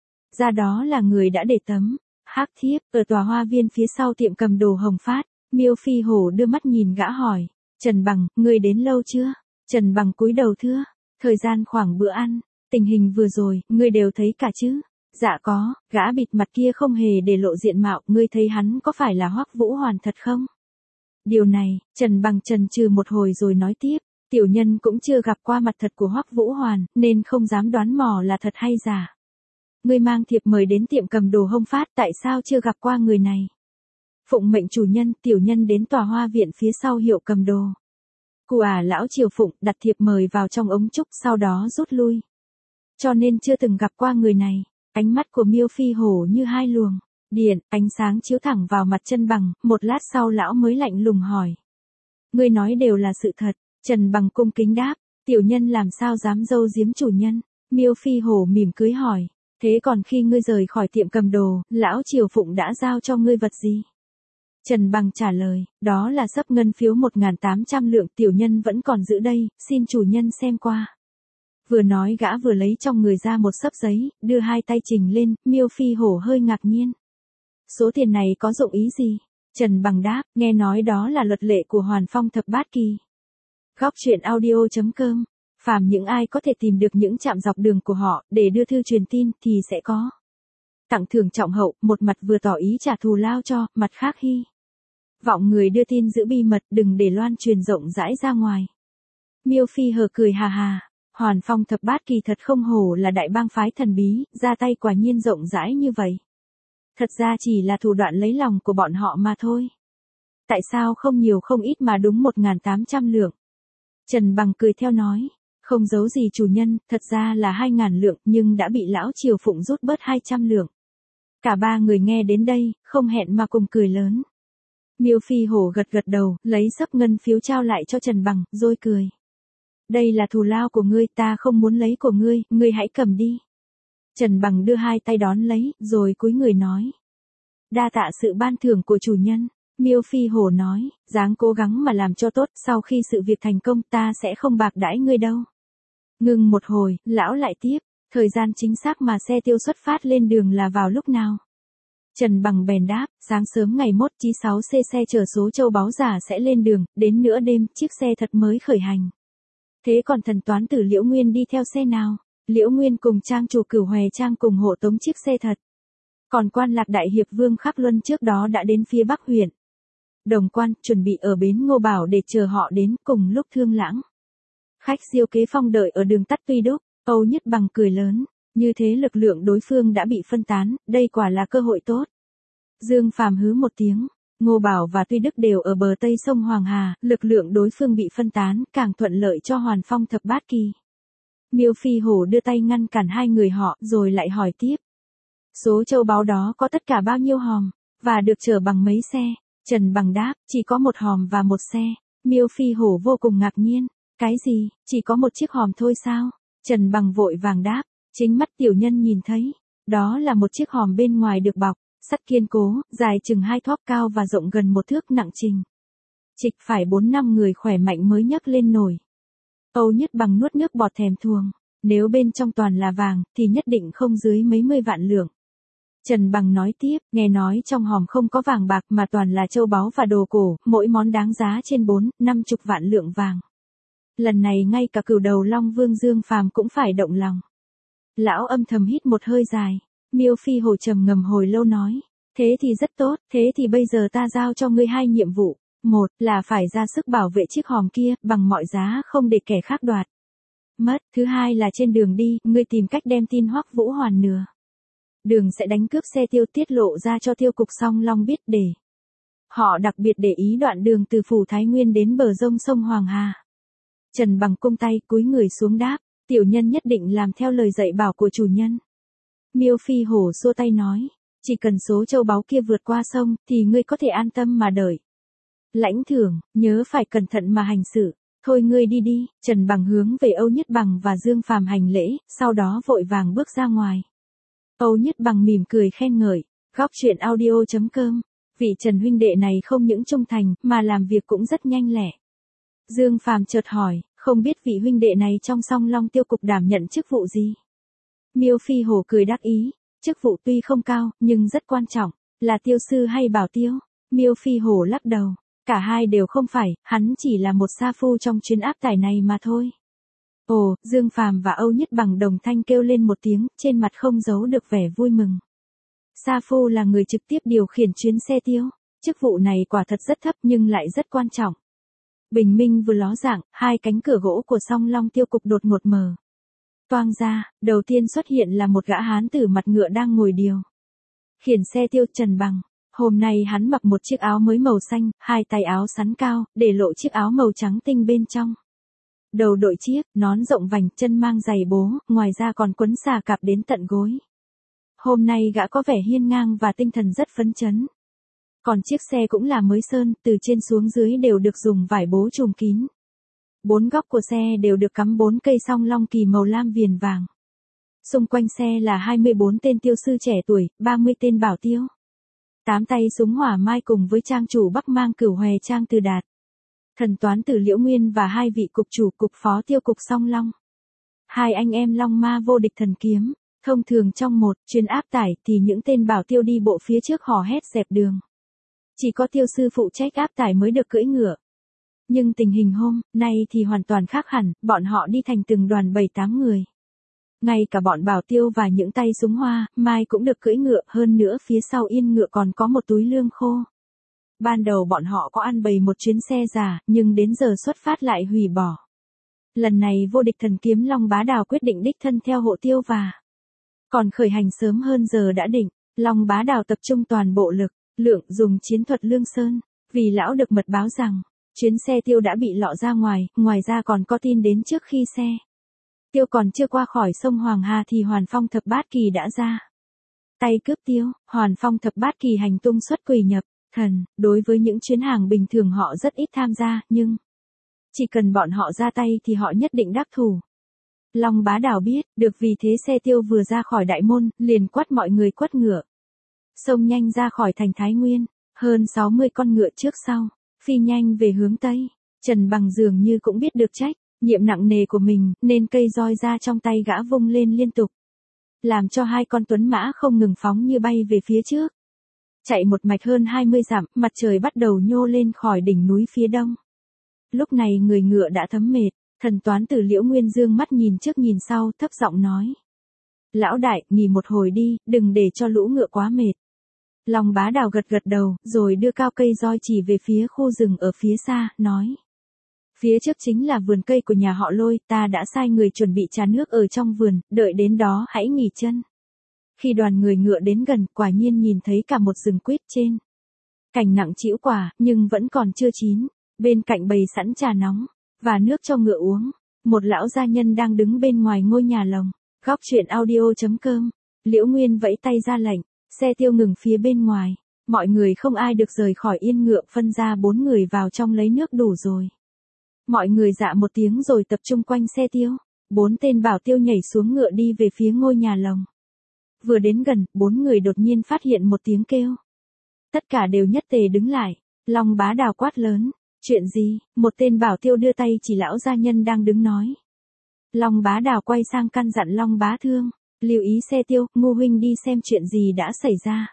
ra đó là người đã để tấm hắc thiếp ở tòa hoa viên phía sau tiệm cầm đồ Hồng Phát. Miêu Phi Hổ đưa mắt nhìn gã hỏi, Trần Bằng, ngươi đến lâu chưa? Trần Bằng cúi đầu thưa, thời gian khoảng bữa ăn, tình hình vừa rồi, ngươi đều thấy cả chứ? Dạ có. Gã bịt mặt kia không hề để lộ diện mạo, ngươi thấy hắn có phải là Hoắc Vũ Hoàn thật không? Điều này, Trần Bằng chần chừ một hồi rồi nói tiếp, tiểu nhân cũng chưa gặp qua mặt thật của Hoắc Vũ Hoàn, nên không dám đoán mò là thật hay giả. Ngươi mang thiệp mời đến tiệm cầm đồ Hồng Phát, tại sao chưa gặp qua người này? Phụng mệnh chủ nhân, tiểu nhân đến tòa hoa viện phía sau hiệu cầm đồ của ả lão Triều Phụng, đặt thiệp mời vào trong ống trúc, sau đó rút lui. Cho nên chưa từng gặp qua người này. Ánh mắt của Miêu Phi Hổ như hai luồng điện, ánh sáng chiếu thẳng vào mặt Trần Bằng, một lát sau lão mới lạnh lùng hỏi. Ngươi nói đều là sự thật. Trần Bằng cung kính đáp, tiểu nhân làm sao dám giấu giếm chủ nhân. Miêu Phi Hổ mỉm cười hỏi, thế còn khi ngươi rời khỏi tiệm cầm đồ, lão Triều Phụng đã giao cho ngươi vật gì? Trần Bằng trả lời, đó là xấp ngân phiếu một nghìn tám trăm lượng, tiểu nhân vẫn còn giữ đây, xin chủ nhân xem qua. Vừa nói gã vừa lấy trong người ra một xấp giấy, đưa hai tay trình lên. Miêu Phi Hổ hơi ngạc nhiên. Số tiền này có dụng ý gì? Trần Bằng đáp, nghe nói đó là luật lệ của Hoàn Phong thập bát kỳ. Góc truyện audio chấm com. Phàm những ai có thể tìm được những trạm dọc đường của họ, để đưa thư truyền tin, thì sẽ có tặng thưởng trọng hậu, một mặt vừa tỏ ý trả thù lao cho, mặt khác hy vọng người đưa tin giữ bí mật, đừng để loan truyền rộng rãi ra ngoài. Miêu Phi Hờ cười hà hà. Hoàn Phong thập bát kỳ thật không hổ là đại bang phái thần bí, ra tay quả nhiên rộng rãi như vậy. Thật ra chỉ là thủ đoạn lấy lòng của bọn họ mà thôi. Tại sao không nhiều không ít mà đúng một nghìn tám trăm lượng? Trần Bằng cười theo nói, không giấu gì chủ nhân, thật ra là hai nghìn lượng nhưng đã bị lão Triều Phụng rút bớt hai trăm lượng. Cả ba người nghe đến đây, không hẹn mà cùng cười lớn. Miêu Phi Hổ gật gật đầu, lấy xấp ngân phiếu trao lại cho Trần Bằng, rồi cười. Đây là thù lao của ngươi, ta không muốn lấy của ngươi, ngươi hãy cầm đi. Trần Bằng đưa hai tay đón lấy, rồi cúi người nói. Đa tạ sự ban thưởng của chủ nhân. Miêu Phi Hổ nói, dáng cố gắng mà làm cho tốt, sau khi sự việc thành công ta sẽ không bạc đãi ngươi đâu. Ngừng một hồi, lão lại tiếp, thời gian chính xác mà xe tiêu xuất phát lên đường là vào lúc nào? Trần Bằng bèn đáp, sáng sớm ngày mốt chí sáu xê xe chở số châu báu giả sẽ lên đường, đến nửa đêm, chiếc xe thật mới khởi hành. Thế còn thần toán tử Liễu Nguyên đi theo xe nào? Liễu Nguyên cùng trang chủ Cửu Hòe Trang cùng hộ tống chiếc xe thật. Còn quan lạc đại hiệp Vương Khắc Luân trước đó đã đến phía Bắc huyện Đồng Quan, chuẩn bị ở bến Ngô Bảo để chờ họ đến cùng lúc Thương Lãng. Khách Diêu Kế Phong đợi ở đường tắt Tuy Đúc, Âu Nhất Bằng cười lớn, như thế lực lượng đối phương đã bị phân tán, đây quả là cơ hội tốt. Dương Phàm hứ một tiếng, Ngô Bảo và Tuy Đức đều ở bờ tây sông Hoàng Hà, lực lượng đối phương bị phân tán, càng thuận lợi cho Hoàn Phong thập bát kỳ. Miêu Phi Hổ đưa tay ngăn cản hai người họ, rồi lại hỏi tiếp. Số châu báu đó có tất cả bao nhiêu hòm, và được chở bằng mấy xe? Trần Bằng đáp, chỉ có một hòm và một xe. Miêu Phi Hổ vô cùng ngạc nhiên, cái gì, chỉ có một chiếc hòm thôi sao? Trần Bằng vội vàng đáp, chính mắt tiểu nhân nhìn thấy, đó là một chiếc hòm bên ngoài được bọc sắt kiên cố, dài chừng hai thóp cao và rộng gần một thước, nặng trình trịch phải bốn năm người khỏe mạnh mới nhấc lên nổi. Âu Nhất Bằng nuốt nước bọt thèm thuồng, nếu bên trong toàn là vàng thì nhất định không dưới mấy mươi vạn lượng. Trần Bằng nói tiếp, nghe nói trong hòm không có vàng bạc mà toàn là châu báu và đồ cổ, mỗi món đáng giá trên bốn, năm chục vạn lượng vàng. Lần này ngay cả Cửu Đầu Long Vương Dương Phàm cũng phải động lòng. Lão âm thầm hít một hơi dài, Miêu Phi Hổ trầm ngầm hồi lâu nói, thế thì rất tốt, thế thì bây giờ ta giao cho ngươi hai nhiệm vụ, một là phải ra sức bảo vệ chiếc hòm kia, bằng mọi giá không để kẻ khác đoạt mất, thứ hai là trên đường đi, ngươi tìm cách đem tin Hoắc Vũ Hoàn nửa đường sẽ đánh cướp xe tiêu tiết lộ ra cho tiêu cục Song Long biết để họ đặc biệt để ý đoạn đường từ phủ Thái Nguyên đến bờ rông sông Hoàng Hà. Trần Bằng cung tay cúi người xuống đáp, tiểu nhân nhất định làm theo lời dạy bảo của chủ nhân. Miêu Phi Hổ xua tay nói, chỉ cần số châu báu kia vượt qua sông thì ngươi có thể an tâm mà đợi lãnh thưởng, nhớ phải cẩn thận mà hành xử. Thôi ngươi đi đi. Trần Bằng hướng về Âu Nhất Bằng và Dương Phàm hành lễ, sau đó vội vàng bước ra ngoài. Âu Nhất Bằng mỉm cười khen ngợi, góc truyện audio chấm com, vị Trần huynh đệ này không những trung thành mà làm việc cũng rất nhanh lẹ. Dương Phàm chợt hỏi, không biết vị huynh đệ này trong Song Long tiêu cục đảm nhận chức vụ gì? Miêu Phi Hổ cười đắc ý, chức vụ tuy không cao nhưng rất quan trọng, là tiêu sư hay bảo tiêu? Miêu Phi Hổ lắc đầu, cả hai đều không phải, hắn chỉ là một sa phu trong chuyến áp tải này mà thôi. Ồ, Dương Phàm và Âu Nhất Bằng đồng thanh kêu lên một tiếng, trên mặt không giấu được vẻ vui mừng. Sa phu là người trực tiếp điều khiển chuyến xe tiêu, chức vụ này quả thật rất thấp nhưng lại rất quan trọng. Bình minh vừa ló dạng, hai cánh cửa gỗ của Song Long tiêu cục đột ngột mở toang ra, đầu tiên xuất hiện là một gã hán tử mặt ngựa đang ngồi điều khiển xe tiêu. Trần Bằng. Hôm nay hắn mặc một chiếc áo mới màu xanh, hai tay áo sắn cao, để lộ chiếc áo màu trắng tinh bên trong. Đầu đội chiếc nón rộng vành, chân mang giày bố, ngoài ra còn quấn xà cạp đến tận gối. Hôm nay gã có vẻ hiên ngang và tinh thần rất phấn chấn. Còn chiếc xe cũng là mới sơn, từ trên xuống dưới đều được dùng vải bố trùm kín. Bốn góc của xe đều được cắm bốn cây song long kỳ màu lam viền vàng. Xung quanh xe là hai mươi bốn tên tiêu sư trẻ tuổi, ba mươi tên bảo tiêu. Tám tay súng hỏa mai cùng với trang chủ Bắc Mang Cửu Hòe Trang Từ Đạt. Thần toán tử Liễu Nguyên và hai vị cục chủ cục phó tiêu cục Song Long. Hai anh em Long Ma vô địch thần kiếm. Thông thường trong một chuyến áp tải thì những tên bảo tiêu đi bộ phía trước hò hét dẹp đường. Chỉ có tiêu sư phụ trách áp tải mới được cưỡi ngựa. Nhưng tình hình hôm nay thì hoàn toàn khác hẳn, bọn họ đi thành từng đoàn bảy tám người. Ngay cả bọn bảo tiêu và những tay súng hoa, mai cũng được cưỡi ngựa, hơn nữa phía sau yên ngựa còn có một túi lương khô. Ban đầu bọn họ có ăn bầy một chuyến xe giả, nhưng đến giờ xuất phát lại hủy bỏ. Lần này vô địch thần kiếm Long Bá Đào quyết định đích thân theo hộ tiêu và còn khởi hành sớm hơn giờ đã định. Long Bá Đào tập trung toàn bộ lực, lượng dùng chiến thuật Lương Sơn, vì lão được mật báo rằng chuyến xe tiêu đã bị lọ ra ngoài, ngoài ra còn có tin đến trước khi xe tiêu còn chưa qua khỏi sông Hoàng Hà thì Hoàn Phong Thập Bát Kỳ đã ra tay cướp tiêu. Hoàn Phong Thập Bát Kỳ hành tung xuất quỷ nhập thần, đối với những chuyến hàng bình thường họ rất ít tham gia, nhưng chỉ cần bọn họ ra tay thì họ nhất định đắc thủ. Long Bá Đào biết, được vì thế xe tiêu vừa ra khỏi đại môn, liền quát mọi người quất ngựa. Xông nhanh ra khỏi thành Thái Nguyên, hơn sáu mươi con ngựa trước sau, phi nhanh về hướng Tây. Trần Bằng dường như cũng biết được trách nhiệm nặng nề của mình, nên cây roi ra trong tay gã vung lên liên tục, làm cho hai con tuấn mã không ngừng phóng như bay về phía trước. Chạy một mạch hơn hai mươi dặm, mặt trời bắt đầu nhô lên khỏi đỉnh núi phía đông. Lúc này người ngựa đã thấm mệt, thần toán tử Liễu Nguyên dương mắt nhìn trước nhìn sau, thấp giọng nói: Lão đại, nghỉ một hồi đi, đừng để cho lũ ngựa quá mệt. Long Bá Đào gật gật đầu, rồi đưa cao cây roi chỉ về phía khu rừng ở phía xa, nói: Phía trước chính là vườn cây của nhà họ Lôi, ta đã sai người chuẩn bị trà nước ở trong vườn, đợi đến đó hãy nghỉ chân. Khi đoàn người ngựa đến gần, quả nhiên nhìn thấy cả một rừng quýt trên cành nặng trĩu quả, nhưng vẫn còn chưa chín. Bên cạnh bày sẵn trà nóng và nước cho ngựa uống. Một lão gia nhân đang đứng bên ngoài ngôi nhà lồng. Góc truyện audio chấm com. Liễu Nguyên vẫy tay ra lệnh, xe tiêu ngừng phía bên ngoài. Mọi người không ai được rời khỏi yên ngựa, phân ra bốn người vào trong lấy nước đủ rồi. Mọi người dạ một tiếng rồi tập trung quanh xe tiêu. Bốn tên bảo tiêu nhảy xuống ngựa đi về phía ngôi nhà lồng. Vừa đến gần, bốn người đột nhiên phát hiện một tiếng kêu. Tất cả đều nhất tề đứng lại. Long Bá Đào quát lớn: Chuyện gì? Một tên bảo tiêu đưa tay chỉ lão gia nhân đang đứng nói. Long Bá Đào quay sang căn dặn Long Bá Thương: Lưu ý xe tiêu, Ngô huynh đi xem chuyện gì đã xảy ra.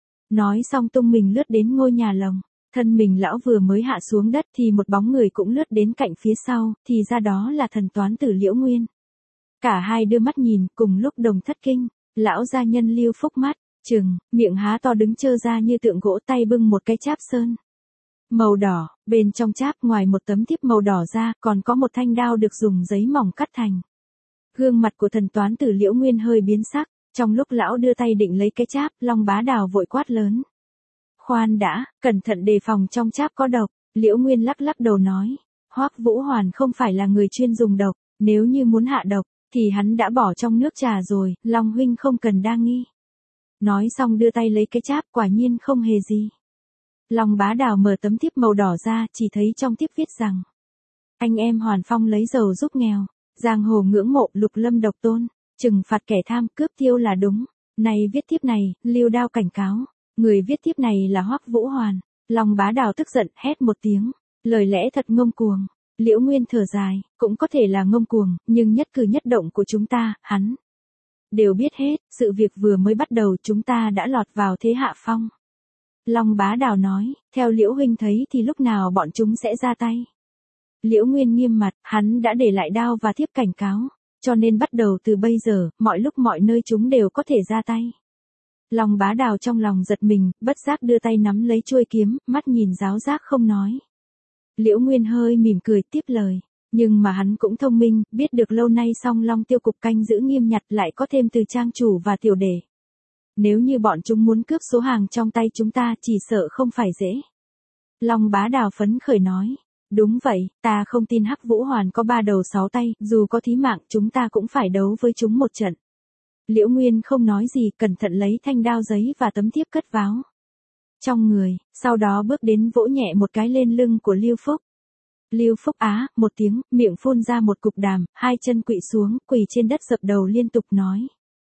Nói xong tung mình lướt đến ngôi nhà lồng. Thân mình lão vừa mới hạ xuống đất thì một bóng người cũng lướt đến cạnh phía sau, thì ra đó là thần toán tử Liễu Nguyên. Cả hai đưa mắt nhìn, cùng lúc đồng thất kinh. Lão gia nhân Lưu Phúc mắt trừng, miệng há to đứng trơ ra như tượng gỗ, tay bưng một cái cháp sơn màu đỏ, bên trong cháp ngoài một tấm thiếp màu đỏ ra, còn có một thanh đao được dùng giấy mỏng cắt thành. Gương mặt của thần toán tử Liễu Nguyên hơi biến sắc, trong lúc lão đưa tay định lấy cái cháp, Long Bá Đào vội quát lớn: Khoan đã, cẩn thận đề phòng trong cháp có độc. Liễu Nguyên lắc lắc đầu nói: Hoắc Vũ Hoàn không phải là người chuyên dùng độc, nếu như muốn hạ độc, thì hắn đã bỏ trong nước trà rồi, Long huynh không cần đa nghi. Nói xong đưa tay lấy cái cháp, quả nhiên không hề gì. Long Bá Đào mở tấm thiếp màu đỏ ra, chỉ thấy trong thiếp viết rằng: Anh em Hoàn Phong lấy giàu giúp nghèo, giang hồ ngưỡng mộ Lục Lâm độc tôn, trừng phạt kẻ tham cướp tiêu là đúng. Này viết thiếp này, lưu đao cảnh cáo. Người viết thiếp này là Hoắc Vũ Hoàn. Long Bá Đào tức giận hét một tiếng, lời lẽ thật ngông cuồng. Liễu Nguyên thở dài, cũng có thể là ngông cuồng, nhưng nhất cử nhất động của chúng ta, hắn đều biết hết, sự việc vừa mới bắt đầu chúng ta đã lọt vào thế hạ phong. Long Bá Đào nói, theo Liễu huynh thấy thì lúc nào bọn chúng sẽ ra tay. Liễu Nguyên nghiêm mặt, hắn đã để lại đao và thiếp cảnh cáo, cho nên bắt đầu từ bây giờ, mọi lúc mọi nơi chúng đều có thể ra tay. Long Bá Đào trong lòng giật mình, bất giác đưa tay nắm lấy chuôi kiếm, mắt nhìn giáo giác không nói. Liễu Nguyên hơi mỉm cười tiếp lời, nhưng mà hắn cũng thông minh, biết được lâu nay Song Long tiêu cục canh giữ nghiêm nhặt, lại có thêm từ trang chủ và tiểu đệ. Nếu như bọn chúng muốn cướp số hàng trong tay chúng ta, chỉ sợ không phải dễ. Long Bá Đào phấn khởi nói, đúng vậy, ta không tin Hắc Vũ Hoàn có ba đầu sáu tay, dù có thí mạng chúng ta cũng phải đấu với chúng một trận. Liễu Nguyên không nói gì, cẩn thận lấy thanh đao giấy và tấm thiếp cất vào trong người, sau đó bước đến vỗ nhẹ một cái lên lưng của Lưu Phúc. Lưu Phúc á, một tiếng, miệng phun ra một cục đàm, hai chân quỵ xuống, quỳ trên đất dập đầu liên tục nói.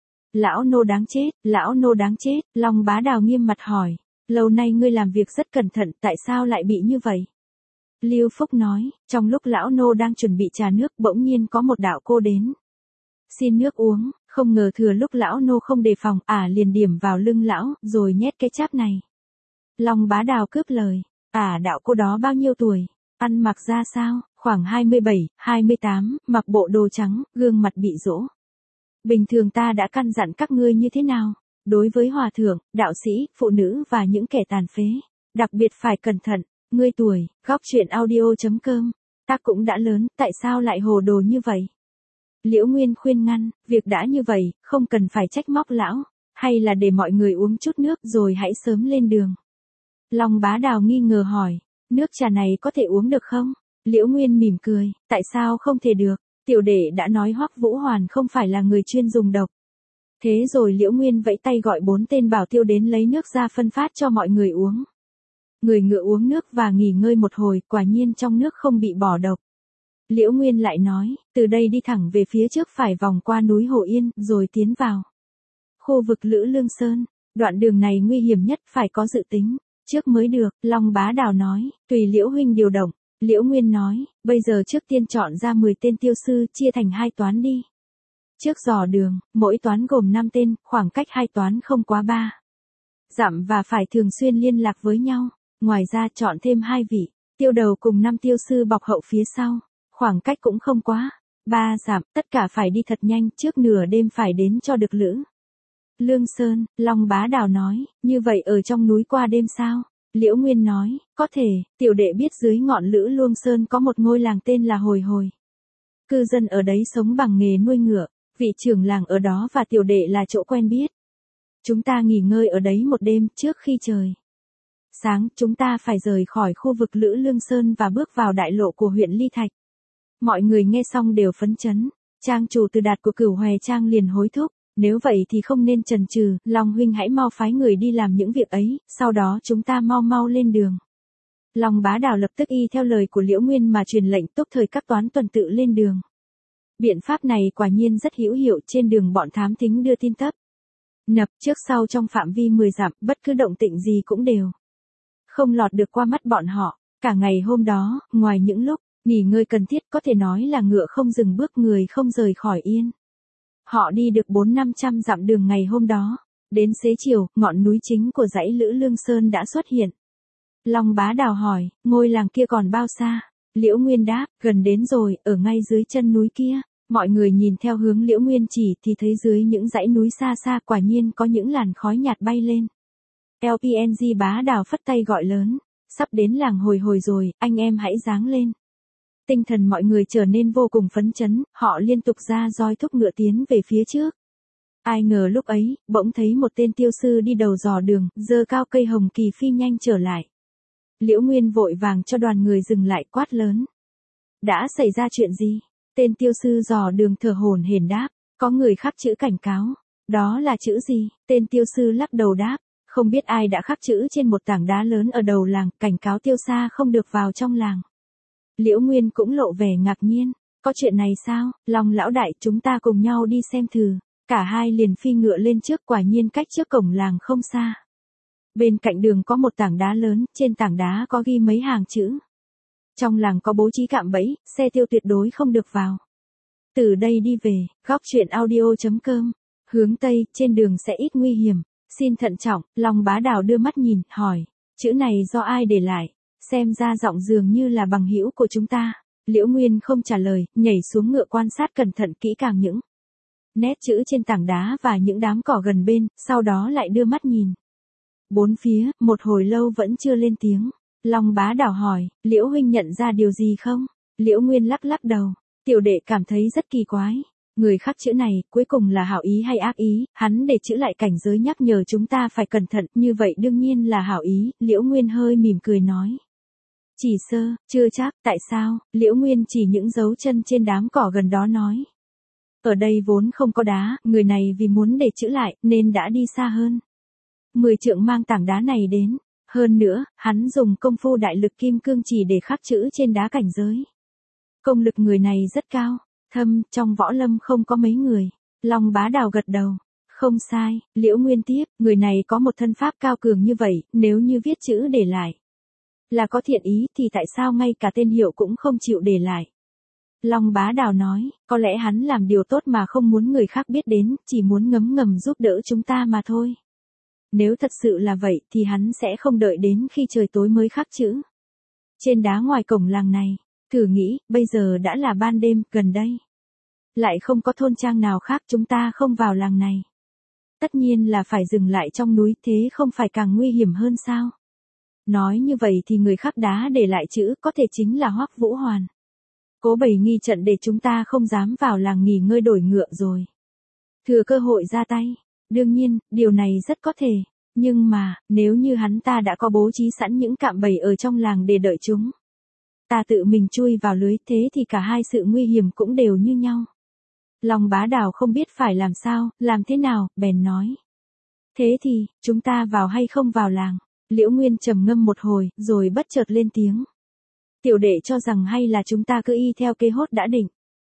Lão nô đáng chết, lão nô đáng chết. Long Bá Đào nghiêm mặt hỏi, lâu nay ngươi làm việc rất cẩn thận, tại sao lại bị như vậy? Lưu Phúc nói, trong lúc lão nô đang chuẩn bị trà nước, bỗng nhiên có một đạo cô đến xin nước uống, không ngờ thừa lúc lão nô không đề phòng, ả à liền điểm vào lưng lão, rồi nhét cái cháp này. Long Bá Đào cướp lời, ả à, đạo cô đó bao nhiêu tuổi, ăn mặc ra sao? Khoảng hai mươi bảy, hai mươi tám, mặc bộ đồ trắng, gương mặt bị rỗ. Bình thường ta đã căn dặn các ngươi như thế nào? Đối với hòa thượng, đạo sĩ, phụ nữ và những kẻ tàn phế, đặc biệt phải cẩn thận. Ngươi tuổi, góc truyện audio chấm com Ta cũng đã lớn, tại sao lại hồ đồ như vậy? Liễu Nguyên khuyên ngăn, việc đã như vậy, không cần phải trách móc lão, hay là để mọi người uống chút nước rồi hãy sớm lên đường. Long Bá Đào nghi ngờ hỏi, nước trà này có thể uống được không? Liễu Nguyên mỉm cười, tại sao không thể được? Tiểu đệ đã nói Hoắc Vũ Hoàn không phải là người chuyên dùng độc. Thế rồi Liễu Nguyên vẫy tay gọi bốn tên bảo tiêu đến lấy nước ra phân phát cho mọi người uống. Người ngựa uống nước và nghỉ ngơi một hồi, quả nhiên trong nước không bị bỏ độc. Liễu Nguyên lại nói, từ đây đi thẳng về phía trước phải vòng qua núi Hồ Yên, rồi tiến vào khu vực Lữ Lương Sơn. Đoạn đường này nguy hiểm nhất, phải có dự tính trước mới được. Long Bá Đào nói, tùy Liễu huynh điều động. Liễu Nguyên nói, bây giờ trước tiên chọn ra mười tên tiêu sư, chia thành hai toán đi. Trước dò đường, mỗi toán gồm năm tên, khoảng cách hai toán không quá ba dặm và phải thường xuyên liên lạc với nhau. Ngoài ra chọn thêm hai vị tiêu đầu cùng năm tiêu sư bọc hậu phía sau, khoảng cách cũng không quá ba dặm, tất cả phải đi thật nhanh, trước nửa đêm phải đến cho được Lữ Lương Sơn. Long Bá Đào nói, như vậy ở trong núi qua đêm sao? Liễu Nguyên nói, có thể, tiểu đệ biết dưới ngọn Lữ Lương Sơn có một ngôi làng tên là Hồi Hồi. Cư dân ở đấy sống bằng nghề nuôi ngựa, vị trưởng làng ở đó và tiểu đệ là chỗ quen biết. Chúng ta nghỉ ngơi ở đấy một đêm, trước khi trời sáng, chúng ta phải rời khỏi khu vực Lữ Lương Sơn và bước vào đại lộ của huyện Ly Thạch. Mọi người nghe xong đều phấn chấn. Trang chủ Từ Đạt của Cửu Hòe Trang liền hối thúc, nếu vậy thì không nên chần chừ, Long huynh hãy mau phái người đi làm những việc ấy, sau đó chúng ta mau mau lên đường. Long Bá Đào lập tức y theo lời của Liễu Nguyên mà truyền lệnh túc thời các toán tuần tự lên đường. Biện pháp này quả nhiên rất hữu hiệu, trên đường bọn thám thính đưa tin tấp nập trước sau trong phạm vi mười dặm, bất cứ động tĩnh gì cũng đều không lọt được qua mắt bọn họ. Cả ngày hôm đó, ngoài những lúc nghỉ ngơi cần thiết, có thể nói là ngựa không dừng bước, người không rời khỏi yên. Họ đi được bốn năm trăm dặm đường ngày hôm đó. Đến xế chiều, ngọn núi chính của dãy Lữ Lương Sơn đã xuất hiện. Long Bá Đào hỏi, ngôi làng kia còn bao xa? Liễu Nguyên đáp, gần đến rồi, ở ngay dưới chân núi kia. Mọi người nhìn theo hướng Liễu Nguyên chỉ thì thấy dưới những dãy núi xa xa quả nhiên có những làn khói nhạt bay lên. lờ pê en giê Bá Đào phất tay gọi lớn, sắp đến làng Hồi Hồi rồi, anh em hãy giáng lên. Tinh thần mọi người trở nên vô cùng phấn chấn, họ liên tục ra roi thúc ngựa tiến về phía trước. Ai ngờ lúc ấy, bỗng thấy một tên tiêu sư đi đầu dò đường, giơ cao cây hồng kỳ phi nhanh trở lại. Liễu Nguyên vội vàng cho đoàn người dừng lại, quát lớn. Đã xảy ra chuyện gì? Tên tiêu sư dò đường thở hổn hển đáp, có người khắc chữ cảnh cáo. Đó là chữ gì? Tên tiêu sư lắc đầu đáp, không biết ai đã khắc chữ trên một tảng đá lớn ở đầu làng, cảnh cáo tiêu xa không được vào trong làng. Liễu Nguyên cũng lộ vẻ ngạc nhiên, có chuyện này sao? Long lão đại, chúng ta cùng nhau đi xem thử. Cả hai liền phi ngựa lên trước, quả nhiên cách trước cổng làng không xa. Bên cạnh đường có một tảng đá lớn, trên tảng đá có ghi mấy hàng chữ. Trong làng có bố trí cạm bẫy, xe tiêu tuyệt đối không được vào. Từ đây đi về, góc truyện audio chấm com. Hướng Tây, trên đường sẽ ít nguy hiểm. Xin thận trọng. Long Bá Đào đưa mắt nhìn, hỏi, chữ này do ai để lại? Xem ra giọng dường như là bằng hữu của chúng ta. Liễu Nguyên không trả lời, nhảy xuống ngựa quan sát cẩn thận kỹ càng những nét chữ trên tảng đá và những đám cỏ gần bên, sau đó lại đưa mắt nhìn bốn phía, một hồi lâu vẫn chưa lên tiếng. Long Bá Đào hỏi, Liễu huynh nhận ra điều gì không? Liễu Nguyên lắc lắc đầu, tiểu đệ cảm thấy rất kỳ quái. Người khắc chữ này, cuối cùng là hảo ý hay ác ý? Hắn để chữ lại cảnh giới nhắc nhở chúng ta phải cẩn thận, như vậy đương nhiên là hảo ý. Liễu Nguyên hơi mỉm cười nói, chỉ sơ, chưa chắc. Tại sao? Liễu Nguyên chỉ những dấu chân trên đám cỏ gần đó nói, ở đây vốn không có đá, người này vì muốn để chữ lại, nên đã đi xa hơn mười trượng mang tảng đá này đến. Hơn nữa, hắn dùng công phu đại lực kim cương chỉ để khắc chữ trên đá cảnh giới. Công lực người này rất cao, thâm, trong võ lâm không có mấy người. Long Bá Đào gật đầu, không sai. Liễu Nguyên tiếp, người này có một thân pháp cao cường như vậy, nếu như viết chữ để lại là có thiện ý thì tại sao ngay cả tên hiệu cũng không chịu để lại? Long Bá Đào nói, có lẽ hắn làm điều tốt mà không muốn người khác biết đến, chỉ muốn ngấm ngầm giúp đỡ chúng ta mà thôi. Nếu thật sự là vậy thì hắn sẽ không đợi đến khi trời tối mới khắc chữ trên đá ngoài cổng làng này. Thử nghĩ, bây giờ đã là ban đêm, gần đây lại không có thôn trang nào khác, chúng ta không vào làng này, tất nhiên là phải dừng lại trong núi, thế không phải càng nguy hiểm hơn sao? Nói như vậy thì người khắc đá để lại chữ có thể chính là Hoắc Vũ Hoàn. Cố bày nghi trận để chúng ta không dám vào làng nghỉ ngơi đổi ngựa rồi. Thừa cơ hội ra tay. Đương nhiên, điều này rất có thể. Nhưng mà, nếu như hắn ta đã có bố trí sẵn những cạm bẫy ở trong làng để đợi chúng. Ta tự mình chui vào lưới, thế thì cả hai sự nguy hiểm cũng đều như nhau. Long Bá Đào không biết phải làm sao, làm thế nào, bèn nói. Thế thì, chúng ta vào hay không vào làng? Liễu Nguyên trầm ngâm một hồi, rồi bất chợt lên tiếng. Tiểu đệ cho rằng hay là chúng ta cứ y theo kế hốt đã định.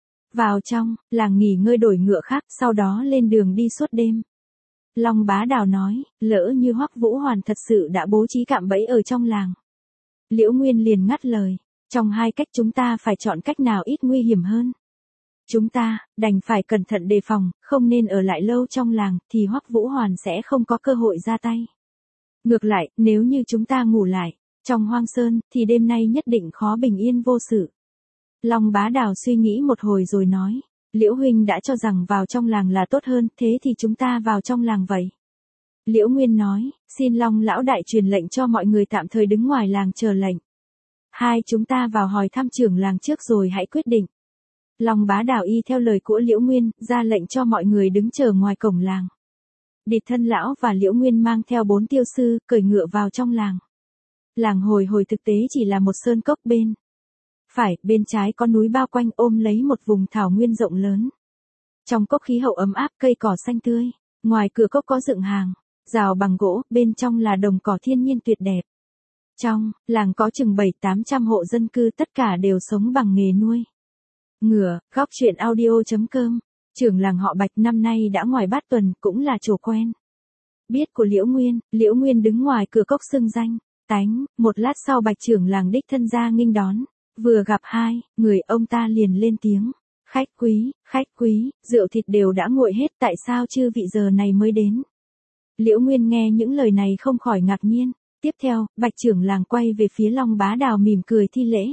Vào trong, làng nghỉ ngơi đổi ngựa khác, sau đó lên đường đi suốt đêm. Long Bá Đào nói, lỡ như Hoắc Vũ Hoàn thật sự đã bố trí cạm bẫy ở trong làng. Liễu Nguyên liền ngắt lời, trong hai cách chúng ta phải chọn cách nào ít nguy hiểm hơn. Chúng ta, đành phải cẩn thận đề phòng, không nên ở lại lâu trong làng, thì Hoắc Vũ Hoàn sẽ không có cơ hội ra tay. Ngược lại, nếu như chúng ta ngủ lại, trong hoang sơn, thì đêm nay nhất định khó bình yên vô sự. Long Bá Đào suy nghĩ một hồi rồi nói, Liễu huynh đã cho rằng vào trong làng là tốt hơn, thế thì chúng ta vào trong làng vậy. Liễu Nguyên nói, xin Long lão đại truyền lệnh cho mọi người tạm thời đứng ngoài làng chờ lệnh. Hai chúng ta vào hỏi thăm trưởng làng trước rồi hãy quyết định. Long Bá Đào y theo lời của Liễu Nguyên, ra lệnh cho mọi người đứng chờ ngoài cổng làng. Địch Thân lão và Liễu Nguyên mang theo bốn tiêu sư, cởi ngựa vào trong làng. Làng hồi hồi thực tế chỉ là một sơn cốc bên phải, bên trái có núi bao quanh ôm lấy một vùng thảo nguyên rộng lớn. Trong cốc khí hậu ấm áp, cây cỏ xanh tươi, ngoài cửa cốc có dựng hàng rào bằng gỗ, bên trong là đồng cỏ thiên nhiên tuyệt đẹp. Trong làng có chừng bảy tám trăm hộ dân cư, tất cả đều sống bằng nghề nuôi ngựa. Góc truyện audio chấm com. Trưởng làng họ Bạch năm nay đã ngoài bát tuần, cũng là trổ quen biết của Liễu Nguyên. Liễu Nguyên đứng ngoài cửa cốc xưng danh tánh. Một lát sau Bạch trưởng làng đích thân ra nghênh đón. Vừa gặp hai người, ông ta liền lên tiếng, khách quý, khách quý, rượu thịt đều đã nguội hết, tại sao chư vị giờ này mới đến? Liễu Nguyên nghe những lời này không khỏi ngạc nhiên. Tiếp theo, Bạch trưởng làng quay về phía Long Bá Đào mỉm cười thi lễ.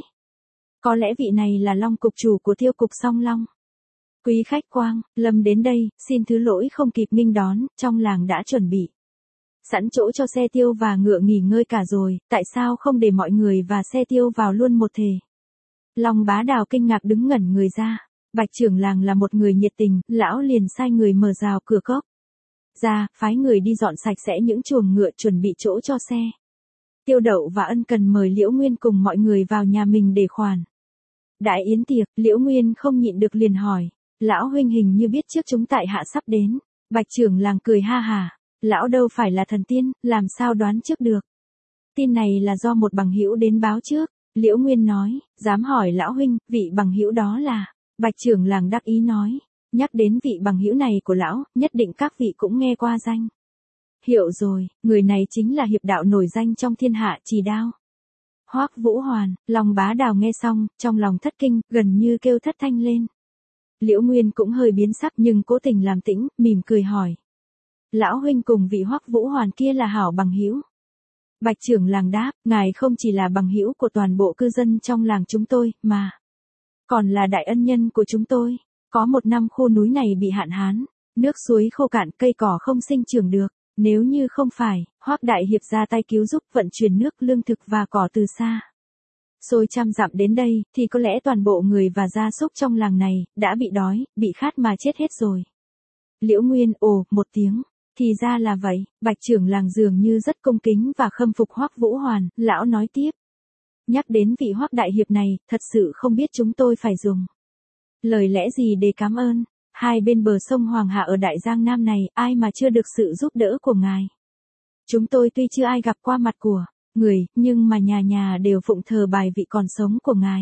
Có lẽ vị này là Long cục chủ của Tiêu cục Song Long. Quý khách Quang, Lâm đến đây, xin thứ lỗi không kịp nghênh đón, trong làng đã chuẩn bị sẵn chỗ cho xe tiêu và ngựa nghỉ ngơi cả rồi, tại sao không để mọi người và xe tiêu vào luôn một thể? Long Bá Đào kinh ngạc đứng ngẩn người ra. Bạch trưởng làng là một người nhiệt tình, lão liền sai người mở rào cửa cốc ra, phái người đi dọn sạch sẽ những chuồng ngựa, chuẩn bị chỗ cho xe Tiêu Đậu và ân cần mời Liễu Nguyên cùng mọi người vào nhà mình để khoản đại yến tiệc. Liễu Nguyên không nhịn được liền hỏi, lão huynh hình như biết trước chúng tại hạ sắp đến. Bạch trưởng làng cười ha hà, lão đâu phải là thần tiên, làm sao đoán trước được. Tin này là do một bằng hữu đến báo trước. Liễu Nguyên nói, dám hỏi lão huynh, vị bằng hữu đó là? Bạch trưởng làng đắc ý nói, nhắc đến vị bằng hữu này của lão, nhất định các vị cũng nghe qua danh hiệu rồi, người này chính là hiệp đạo nổi danh trong thiên hạ, Chỉ Đao Hoắc Vũ Hoàn. Long Bá Đào nghe xong, trong lòng thất kinh, gần như kêu thất thanh lên. Liễu Nguyên cũng hơi biến sắc nhưng cố tình làm tĩnh, mỉm cười hỏi, lão huynh cùng vị Hoắc Vũ Hoàn kia là hảo bằng hữu? Bạch trưởng làng đáp, ngài không chỉ là bằng hữu của toàn bộ cư dân trong làng chúng tôi, mà còn là đại ân nhân của chúng tôi. Có một năm khu núi này bị hạn hán, nước suối khô cạn, cây cỏ không sinh trưởng được. Nếu như không phải, Hoắc đại hiệp ra tay cứu giúp vận chuyển nước, lương thực và cỏ từ xa xôi trăm dặm đến đây, thì có lẽ toàn bộ người và gia súc trong làng này đã bị đói, bị khát mà chết hết rồi. Liễu Nguyên ồ một tiếng. Thì ra là vậy. Bạch trưởng làng dường như rất cung kính và khâm phục Hoắc Vũ Hoàn. Lão nói tiếp, nhắc đến vị Hoắc đại hiệp này, thật sự không biết chúng tôi phải dùng lời lẽ gì để cảm ơn. Hai bên bờ sông Hoàng Hà ở Đại Giang Nam này, ai mà chưa được sự giúp đỡ của ngài. Chúng tôi tuy chưa ai gặp qua mặt của người, nhưng mà nhà nhà đều phụng thờ bài vị còn sống của ngài.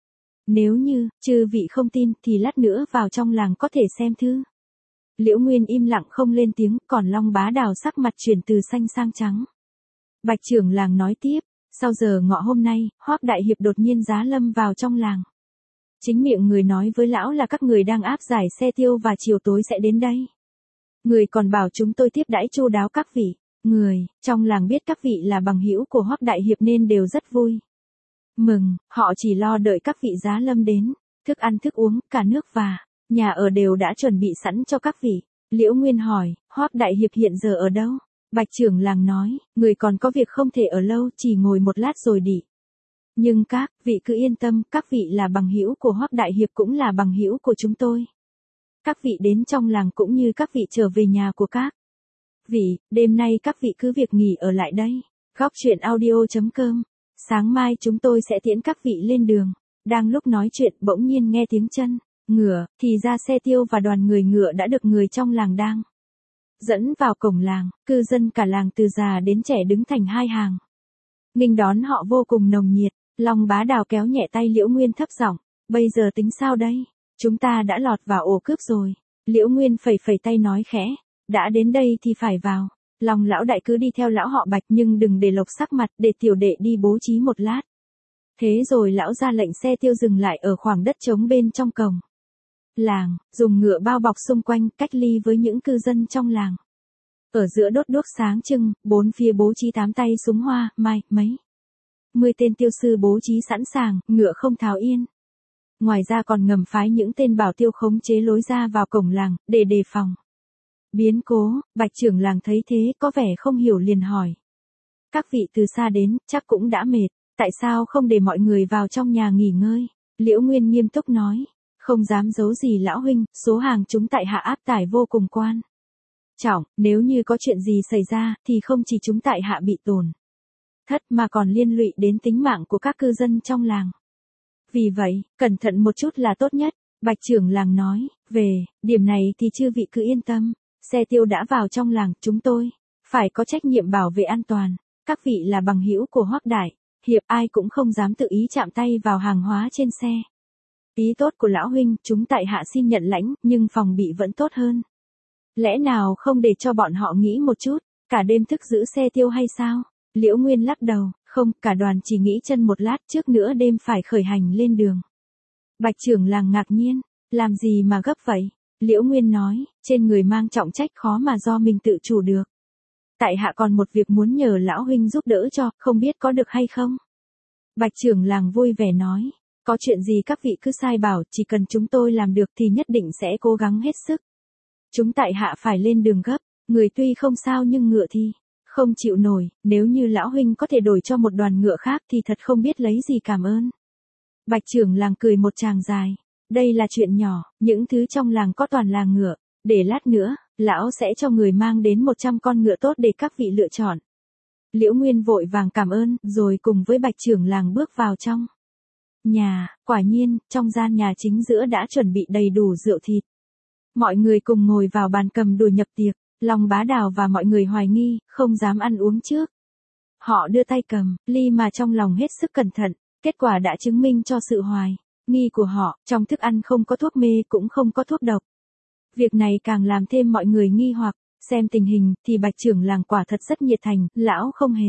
Nếu như chư vị không tin, thì lát nữa vào trong làng có thể xem thư. Liễu Nguyên im lặng không lên tiếng, còn Long Bá Đào sắc mặt chuyển từ xanh sang trắng. Bạch trưởng làng nói tiếp, sau giờ ngọ hôm nay, Hoắc đại hiệp đột nhiên giá lâm vào trong làng. Chính miệng người nói với lão là các người đang áp giải xe tiêu và chiều tối sẽ đến đây. Người còn bảo chúng tôi tiếp đãi chu đáo các vị. Người trong làng biết các vị là bằng hữu của Hoắc đại hiệp nên đều rất vui mừng, họ chỉ lo đợi các vị giá lâm đến, thức ăn thức uống, cả nước và nhà ở đều đã chuẩn bị sẵn cho các vị. Liễu Nguyên hỏi, Hoắc đại hiệp hiện giờ ở đâu? Bạch trưởng làng nói, người còn có việc không thể ở lâu, chỉ ngồi một lát rồi đi. Nhưng các vị cứ yên tâm, các vị là bằng hữu của Hoắc đại hiệp cũng là bằng hữu của chúng tôi. Các vị đến trong làng cũng như các vị trở về nhà của các vị, đêm nay các vị cứ việc nghỉ ở lại đây. Góc truyện audio chấm com. Sáng mai chúng tôi sẽ tiễn các vị lên đường. Đang lúc nói chuyện bỗng nhiên nghe tiếng chân ngựa, thì ra xe tiêu và đoàn người ngựa đã được người trong làng đang dẫn vào cổng làng. Cư dân cả làng từ già đến trẻ đứng thành hai hàng, nghênh đón họ vô cùng nồng nhiệt. Long Bá Đào kéo nhẹ tay Liễu Nguyên thấp giọng, bây giờ tính sao đây? Chúng ta đã lọt vào ổ cướp rồi. Liễu Nguyên phẩy phẩy tay nói khẽ, đã đến đây thì phải vào. Long lão đại cứ đi theo lão họ Bạch nhưng đừng để lộc sắc mặt, để tiểu đệ đi bố trí một lát. Thế rồi lão ra lệnh xe tiêu dừng lại ở khoảng đất trống bên trong cổng làng, dùng ngựa bao bọc xung quanh, cách ly với những cư dân trong làng. Ở giữa đốt đuốc sáng trưng, bốn phía bố trí tám tay súng hoa, mai, mấy mười tên tiêu sư bố trí sẵn sàng, ngựa không tháo yên. Ngoài ra còn ngầm phái những tên bảo tiêu khống chế lối ra vào cổng làng, để đề phòng biến cố. Bạch trưởng làng thấy thế có vẻ không hiểu liền hỏi. Các vị từ xa đến, chắc cũng đã mệt, tại sao không để mọi người vào trong nhà nghỉ ngơi? Liễu Nguyên nghiêm túc nói, không dám giấu gì lão huynh, số hàng chúng tại hạ áp tải vô cùng quan trọng, nếu như có chuyện gì xảy ra, thì không chỉ chúng tại hạ bị tổn thất mà còn liên lụy đến tính mạng của các cư dân trong làng. Vì vậy, cẩn thận một chút là tốt nhất. Bạch trưởng làng nói, về điểm này thì chư vị cứ yên tâm, xe tiêu đã vào trong làng, chúng tôi phải có trách nhiệm bảo vệ an toàn. Các vị là bằng hữu của Hoắc đại hiệp, ai cũng không dám tự ý chạm tay vào hàng hóa trên xe. Ý tốt của lão huynh, chúng tại hạ xin nhận lãnh, nhưng phòng bị vẫn tốt hơn. Lẽ nào không để cho bọn họ nghĩ một chút, cả đêm thức giữ xe tiêu hay sao? Liễu Nguyên lắc đầu, không, cả đoàn chỉ nghỉ chân một lát, trước nữa đêm phải khởi hành lên đường. Bạch trưởng làng ngạc nhiên, làm gì mà gấp vậy? Liễu Nguyên nói, trên người mang trọng trách khó mà do mình tự chủ được. Tại hạ còn một việc muốn nhờ lão huynh giúp đỡ cho, không biết có được hay không? Bạch trưởng làng vui vẻ nói, có chuyện gì các vị cứ sai bảo, chỉ cần chúng tôi làm được thì nhất định sẽ cố gắng hết sức. Chúng tại hạ phải lên đường gấp, người tuy không sao nhưng ngựa thì không chịu nổi, nếu như lão huynh có thể đổi cho một đoàn ngựa khác thì thật không biết lấy gì cảm ơn. Bạch trưởng làng cười một tràng dài, đây là chuyện nhỏ, những thứ trong làng có toàn là ngựa, để lát nữa, lão sẽ cho người mang đến một trăm con ngựa tốt để các vị lựa chọn. Liễu Nguyên vội vàng cảm ơn, rồi cùng với bạch trưởng làng bước vào trong nhà. Quả nhiên, trong gian nhà chính giữa đã chuẩn bị đầy đủ rượu thịt. Mọi người cùng ngồi vào bàn cầm đùa nhập tiệc. Long Bá Đào và mọi người hoài nghi, không dám ăn uống trước. Họ đưa tay cầm ly mà trong lòng hết sức cẩn thận, kết quả đã chứng minh cho sự hoài nghi của họ, trong thức ăn không có thuốc mê cũng không có thuốc độc. Việc này càng làm thêm mọi người nghi hoặc. Xem tình hình thì bạch trưởng làng quả thật rất nhiệt thành, lão không hề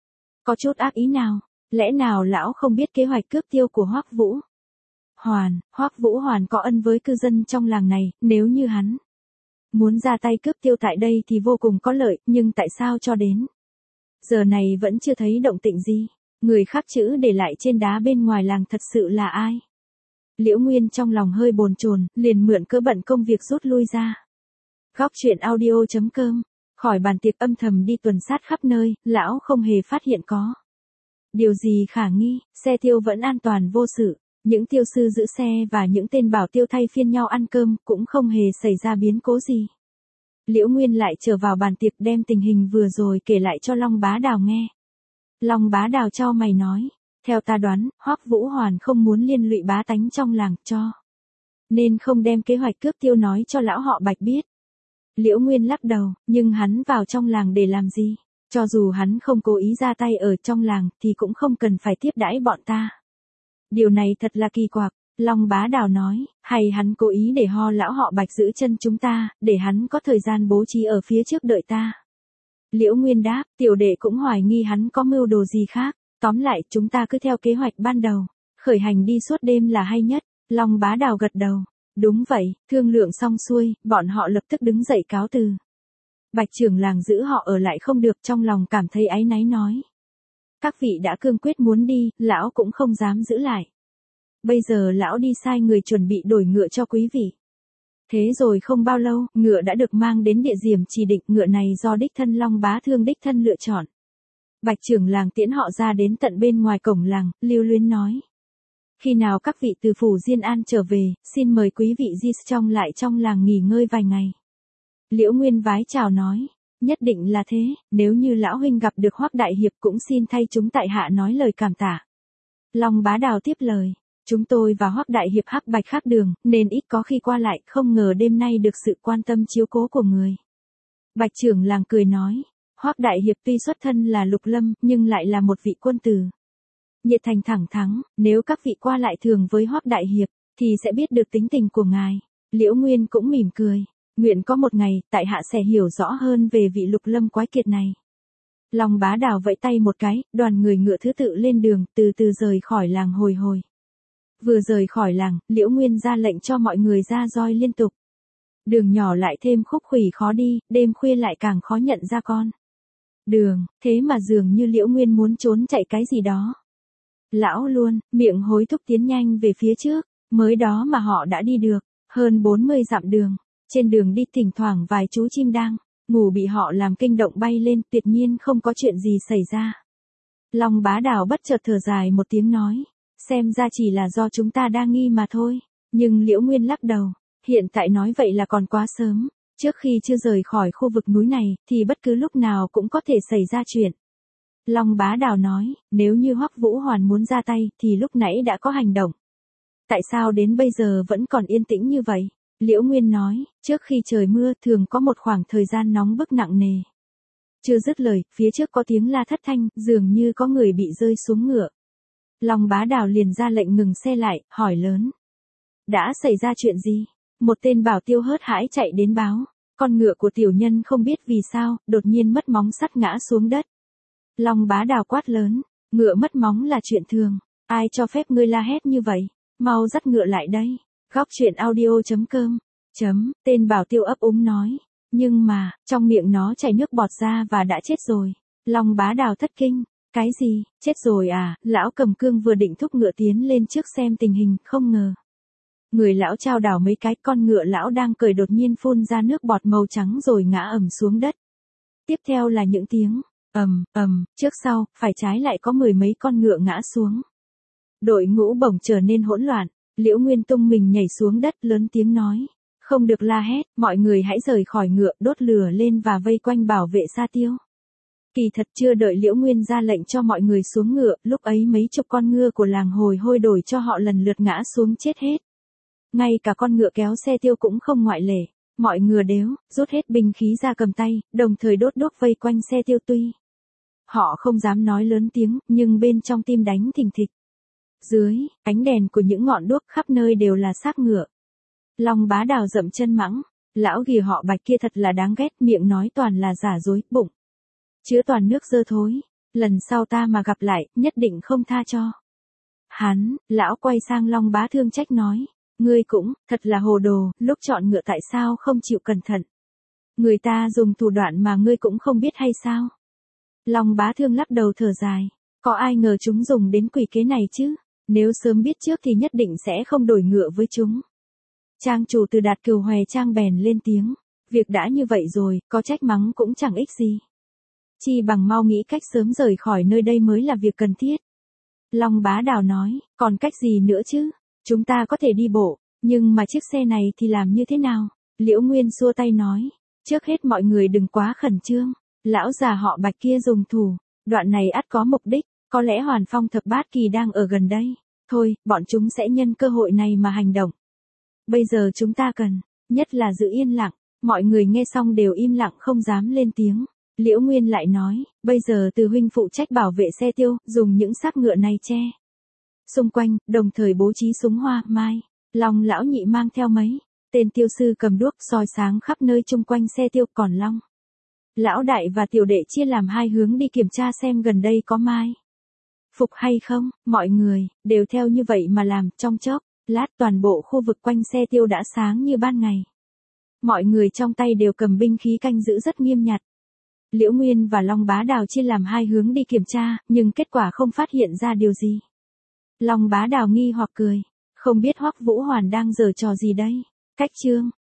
có chút ác ý nào. Lẽ nào lão không biết kế hoạch cướp tiêu của Hoắc Vũ Hoàn? Hoắc Vũ Hoàn có ân với cư dân trong làng này, nếu như hắn muốn ra tay cướp tiêu tại đây thì vô cùng có lợi, nhưng tại sao cho đến giờ này vẫn chưa thấy động tĩnh gì? Người khắc chữ để lại trên đá bên ngoài làng thật sự là ai? Liễu Nguyên trong lòng hơi bồn chồn, liền mượn cớ bận công việc rút lui ra. Góc truyện audio chấm com. Khỏi bàn tiệc âm thầm đi tuần sát khắp nơi, lão không hề phát hiện có điều gì khả nghi, xe tiêu vẫn an toàn vô sự. Những tiêu sư giữ xe và những tên bảo tiêu thay phiên nhau ăn cơm cũng không hề xảy ra biến cố gì. Liễu Nguyên lại trở vào bàn tiệc đem tình hình vừa rồi kể lại cho Long Bá Đào nghe. Long Bá Đào chau mày nói, theo ta đoán, Hoắc Vũ Hoàn không muốn liên lụy bá tánh trong làng cho, nên không đem kế hoạch cướp tiêu nói cho lão họ Bạch biết. Liễu Nguyên lắc đầu, nhưng hắn vào trong làng để làm gì? Cho dù hắn không cố ý ra tay ở trong làng thì cũng không cần phải tiếp đãi bọn ta. Điều này thật là kỳ quặc. Long Bá Đào nói, hay hắn cố ý để ho lão họ Bạch giữ chân chúng ta, để hắn có thời gian bố trí ở phía trước đợi ta. Liễu Nguyên đáp, tiểu đệ cũng hoài nghi hắn có mưu đồ gì khác. Tóm lại, chúng ta cứ theo kế hoạch ban đầu, khởi hành đi suốt đêm là hay nhất. Long Bá Đào gật đầu. Đúng vậy, thương lượng xong xuôi, bọn họ lập tức đứng dậy cáo từ. Bạch trưởng làng giữ họ ở lại không được, trong lòng cảm thấy áy náy nói. Các vị đã cương quyết muốn đi, lão cũng không dám giữ lại. Bây giờ lão đi sai người chuẩn bị đổi ngựa cho quý vị. Thế rồi không bao lâu, ngựa đã được mang đến địa điểm chỉ định, ngựa này do đích thân Long Bá Thương đích thân lựa chọn. Bạch trưởng làng tiễn họ ra đến tận bên ngoài cổng làng, lưu luyến nói. Khi nào các vị từ phủ Diên An trở về, xin mời quý vị di trong lại trong làng nghỉ ngơi vài ngày. Liễu Nguyên vái chào nói. Nhất định là thế, nếu như lão huynh gặp được Hoắc đại hiệp cũng xin thay chúng tại hạ nói lời cảm tạ. Long Bá Đào tiếp lời. Chúng tôi và Hoắc đại hiệp hắc bạch khác đường, nên ít có khi qua lại, không ngờ đêm nay được sự quan tâm chiếu cố của người. Bạch trưởng làng cười nói. Hoắc đại hiệp tuy xuất thân là lục lâm, nhưng lại là một vị quân tử. Nhiệt thành thẳng thắn, nếu các vị qua lại thường với Hoắc đại hiệp, thì sẽ biết được tính tình của ngài. Liễu Nguyên cũng mỉm cười. Nguyện có một ngày, tại hạ sẽ hiểu rõ hơn về vị lục lâm quái kiệt này. Long Bá Đào vẫy tay một cái, đoàn người ngựa thứ tự lên đường, từ từ rời khỏi làng hồi hồi. Vừa rời khỏi làng, Liễu Nguyên ra lệnh cho mọi người ra roi liên tục. Đường nhỏ lại thêm khúc khuỷu khó đi, đêm khuya lại càng khó nhận ra con đường, thế mà dường như Liễu Nguyên muốn trốn chạy cái gì đó. Lão luôn, miệng hối thúc tiến nhanh về phía trước, mới đó mà họ đã đi được hơn bốn mươi dặm đường. Trên đường đi thỉnh thoảng vài chú chim đang ngủ bị họ làm kinh động bay lên, tuyệt nhiên không có chuyện gì xảy ra. Long Bá Đào bất chợt thở dài một tiếng nói, xem ra chỉ là do chúng ta đa nghi mà thôi. Nhưng Liễu Nguyên lắc đầu, hiện tại nói vậy là còn quá sớm, trước khi chưa rời khỏi khu vực núi này, thì bất cứ lúc nào cũng có thể xảy ra chuyện. Long Bá Đào nói, nếu như Hoắc Vũ Hoàn muốn ra tay, thì lúc nãy đã có hành động. Tại sao đến bây giờ vẫn còn yên tĩnh như vậy? Liễu Nguyên nói, trước khi trời mưa thường có một khoảng thời gian nóng bức nặng nề. Chưa dứt lời, phía trước có tiếng la thất thanh, dường như có người bị rơi xuống ngựa. Long Bá Đào liền ra lệnh ngừng xe lại, hỏi lớn. Đã xảy ra chuyện gì? Một tên bảo tiêu hớt hãi chạy đến báo, con ngựa của tiểu nhân không biết vì sao, đột nhiên mất móng sắt ngã xuống đất. Long Bá Đào quát lớn, ngựa mất móng là chuyện thường, ai cho phép ngươi la hét như vậy, mau dắt ngựa lại đây. Góc truyện audio chấm com chấm, tên bảo tiêu ấp úng nói, nhưng mà, trong miệng nó chảy nước bọt ra và đã chết rồi. Long Bá Đào thất kinh, cái gì, chết rồi à? Lão cầm cương vừa định thúc ngựa tiến lên trước xem tình hình, không ngờ. Người lão trao đảo mấy cái, con ngựa lão đang cười đột nhiên phun ra nước bọt màu trắng rồi ngã ầm xuống đất. Tiếp theo là những tiếng, ầm, ầm, trước sau, phải trái lại có mười mấy con ngựa ngã xuống. Đội ngũ bỗng trở nên hỗn loạn. Liễu Nguyên tung mình nhảy xuống đất lớn tiếng nói. Không được la hét, mọi người hãy rời khỏi ngựa, đốt lửa lên và vây quanh bảo vệ Sa Tiêu. Kỳ thật chưa đợi Liễu Nguyên ra lệnh cho mọi người xuống ngựa, lúc ấy mấy chục con ngựa của làng hồi hôi đổi cho họ lần lượt ngã xuống chết hết. Ngay cả con ngựa kéo xe tiêu cũng không ngoại lệ. Mọi ngựa đều rút hết binh khí ra cầm tay, đồng thời đốt đốt vây quanh xe tiêu tuy. Họ không dám nói lớn tiếng, nhưng bên trong tim đánh thình thịch. Dưới, ánh đèn của những ngọn đuốc khắp nơi đều là xác ngựa. Long Bá Đào dậm chân mắng, lão ghìa họ Bạch kia thật là đáng ghét, miệng nói toàn là giả dối, bụng chứa toàn nước dơ thối, lần sau ta mà gặp lại, nhất định không tha cho. Hắn, lão quay sang Long Bá thương trách nói, ngươi cũng, thật là hồ đồ, lúc chọn ngựa tại sao không chịu cẩn thận. Người ta dùng thủ đoạn mà ngươi cũng không biết hay sao. Long Bá thương lắc đầu thở dài, có ai ngờ chúng dùng đến quỷ kế này chứ. Nếu sớm biết trước thì nhất định sẽ không đổi ngựa với chúng. Trang chủ từ Đạt Cừu Hòe Trang bèn lên tiếng. Việc đã như vậy rồi, có trách mắng cũng chẳng ích gì. Chi bằng mau nghĩ cách sớm rời khỏi nơi đây mới là việc cần thiết. Long Bá Đào nói, còn cách gì nữa chứ? Chúng ta có thể đi bộ, nhưng mà chiếc xe này thì làm như thế nào? Liễu Nguyên xua tay nói, trước hết mọi người đừng quá khẩn trương. Lão già họ Bạch kia dùng thủ, đoạn này ắt có mục đích. Có lẽ Hoàn Phong Thập Bát Kỳ đang ở gần đây. Thôi, bọn chúng sẽ nhân cơ hội này mà hành động. Bây giờ chúng ta cần, nhất là giữ yên lặng. Mọi người nghe xong đều im lặng không dám lên tiếng. Liễu Nguyên lại nói, bây giờ Từ huynh phụ trách bảo vệ xe tiêu, dùng những xác ngựa này che xung quanh, đồng thời bố trí súng hoa, mai. Long lão nhị mang theo mấy tên tiêu sư cầm đuốc soi sáng khắp nơi chung quanh xe tiêu, còn Long lão đại và tiểu đệ chia làm hai hướng đi kiểm tra xem gần đây có mai phục hay không. Mọi người đều theo như vậy mà làm, trong chốc lát toàn bộ khu vực quanh xe tiêu đã sáng như ban ngày. Mọi người trong tay đều cầm binh khí canh giữ rất nghiêm nhặt. Liễu Nguyên và Long Bá Đào chia làm hai hướng đi kiểm tra, nhưng kết quả không phát hiện ra điều gì. Long Bá Đào nghi hoặc cười, không biết Hoắc Vũ Hoàn đang giở trò gì đây. Cách chương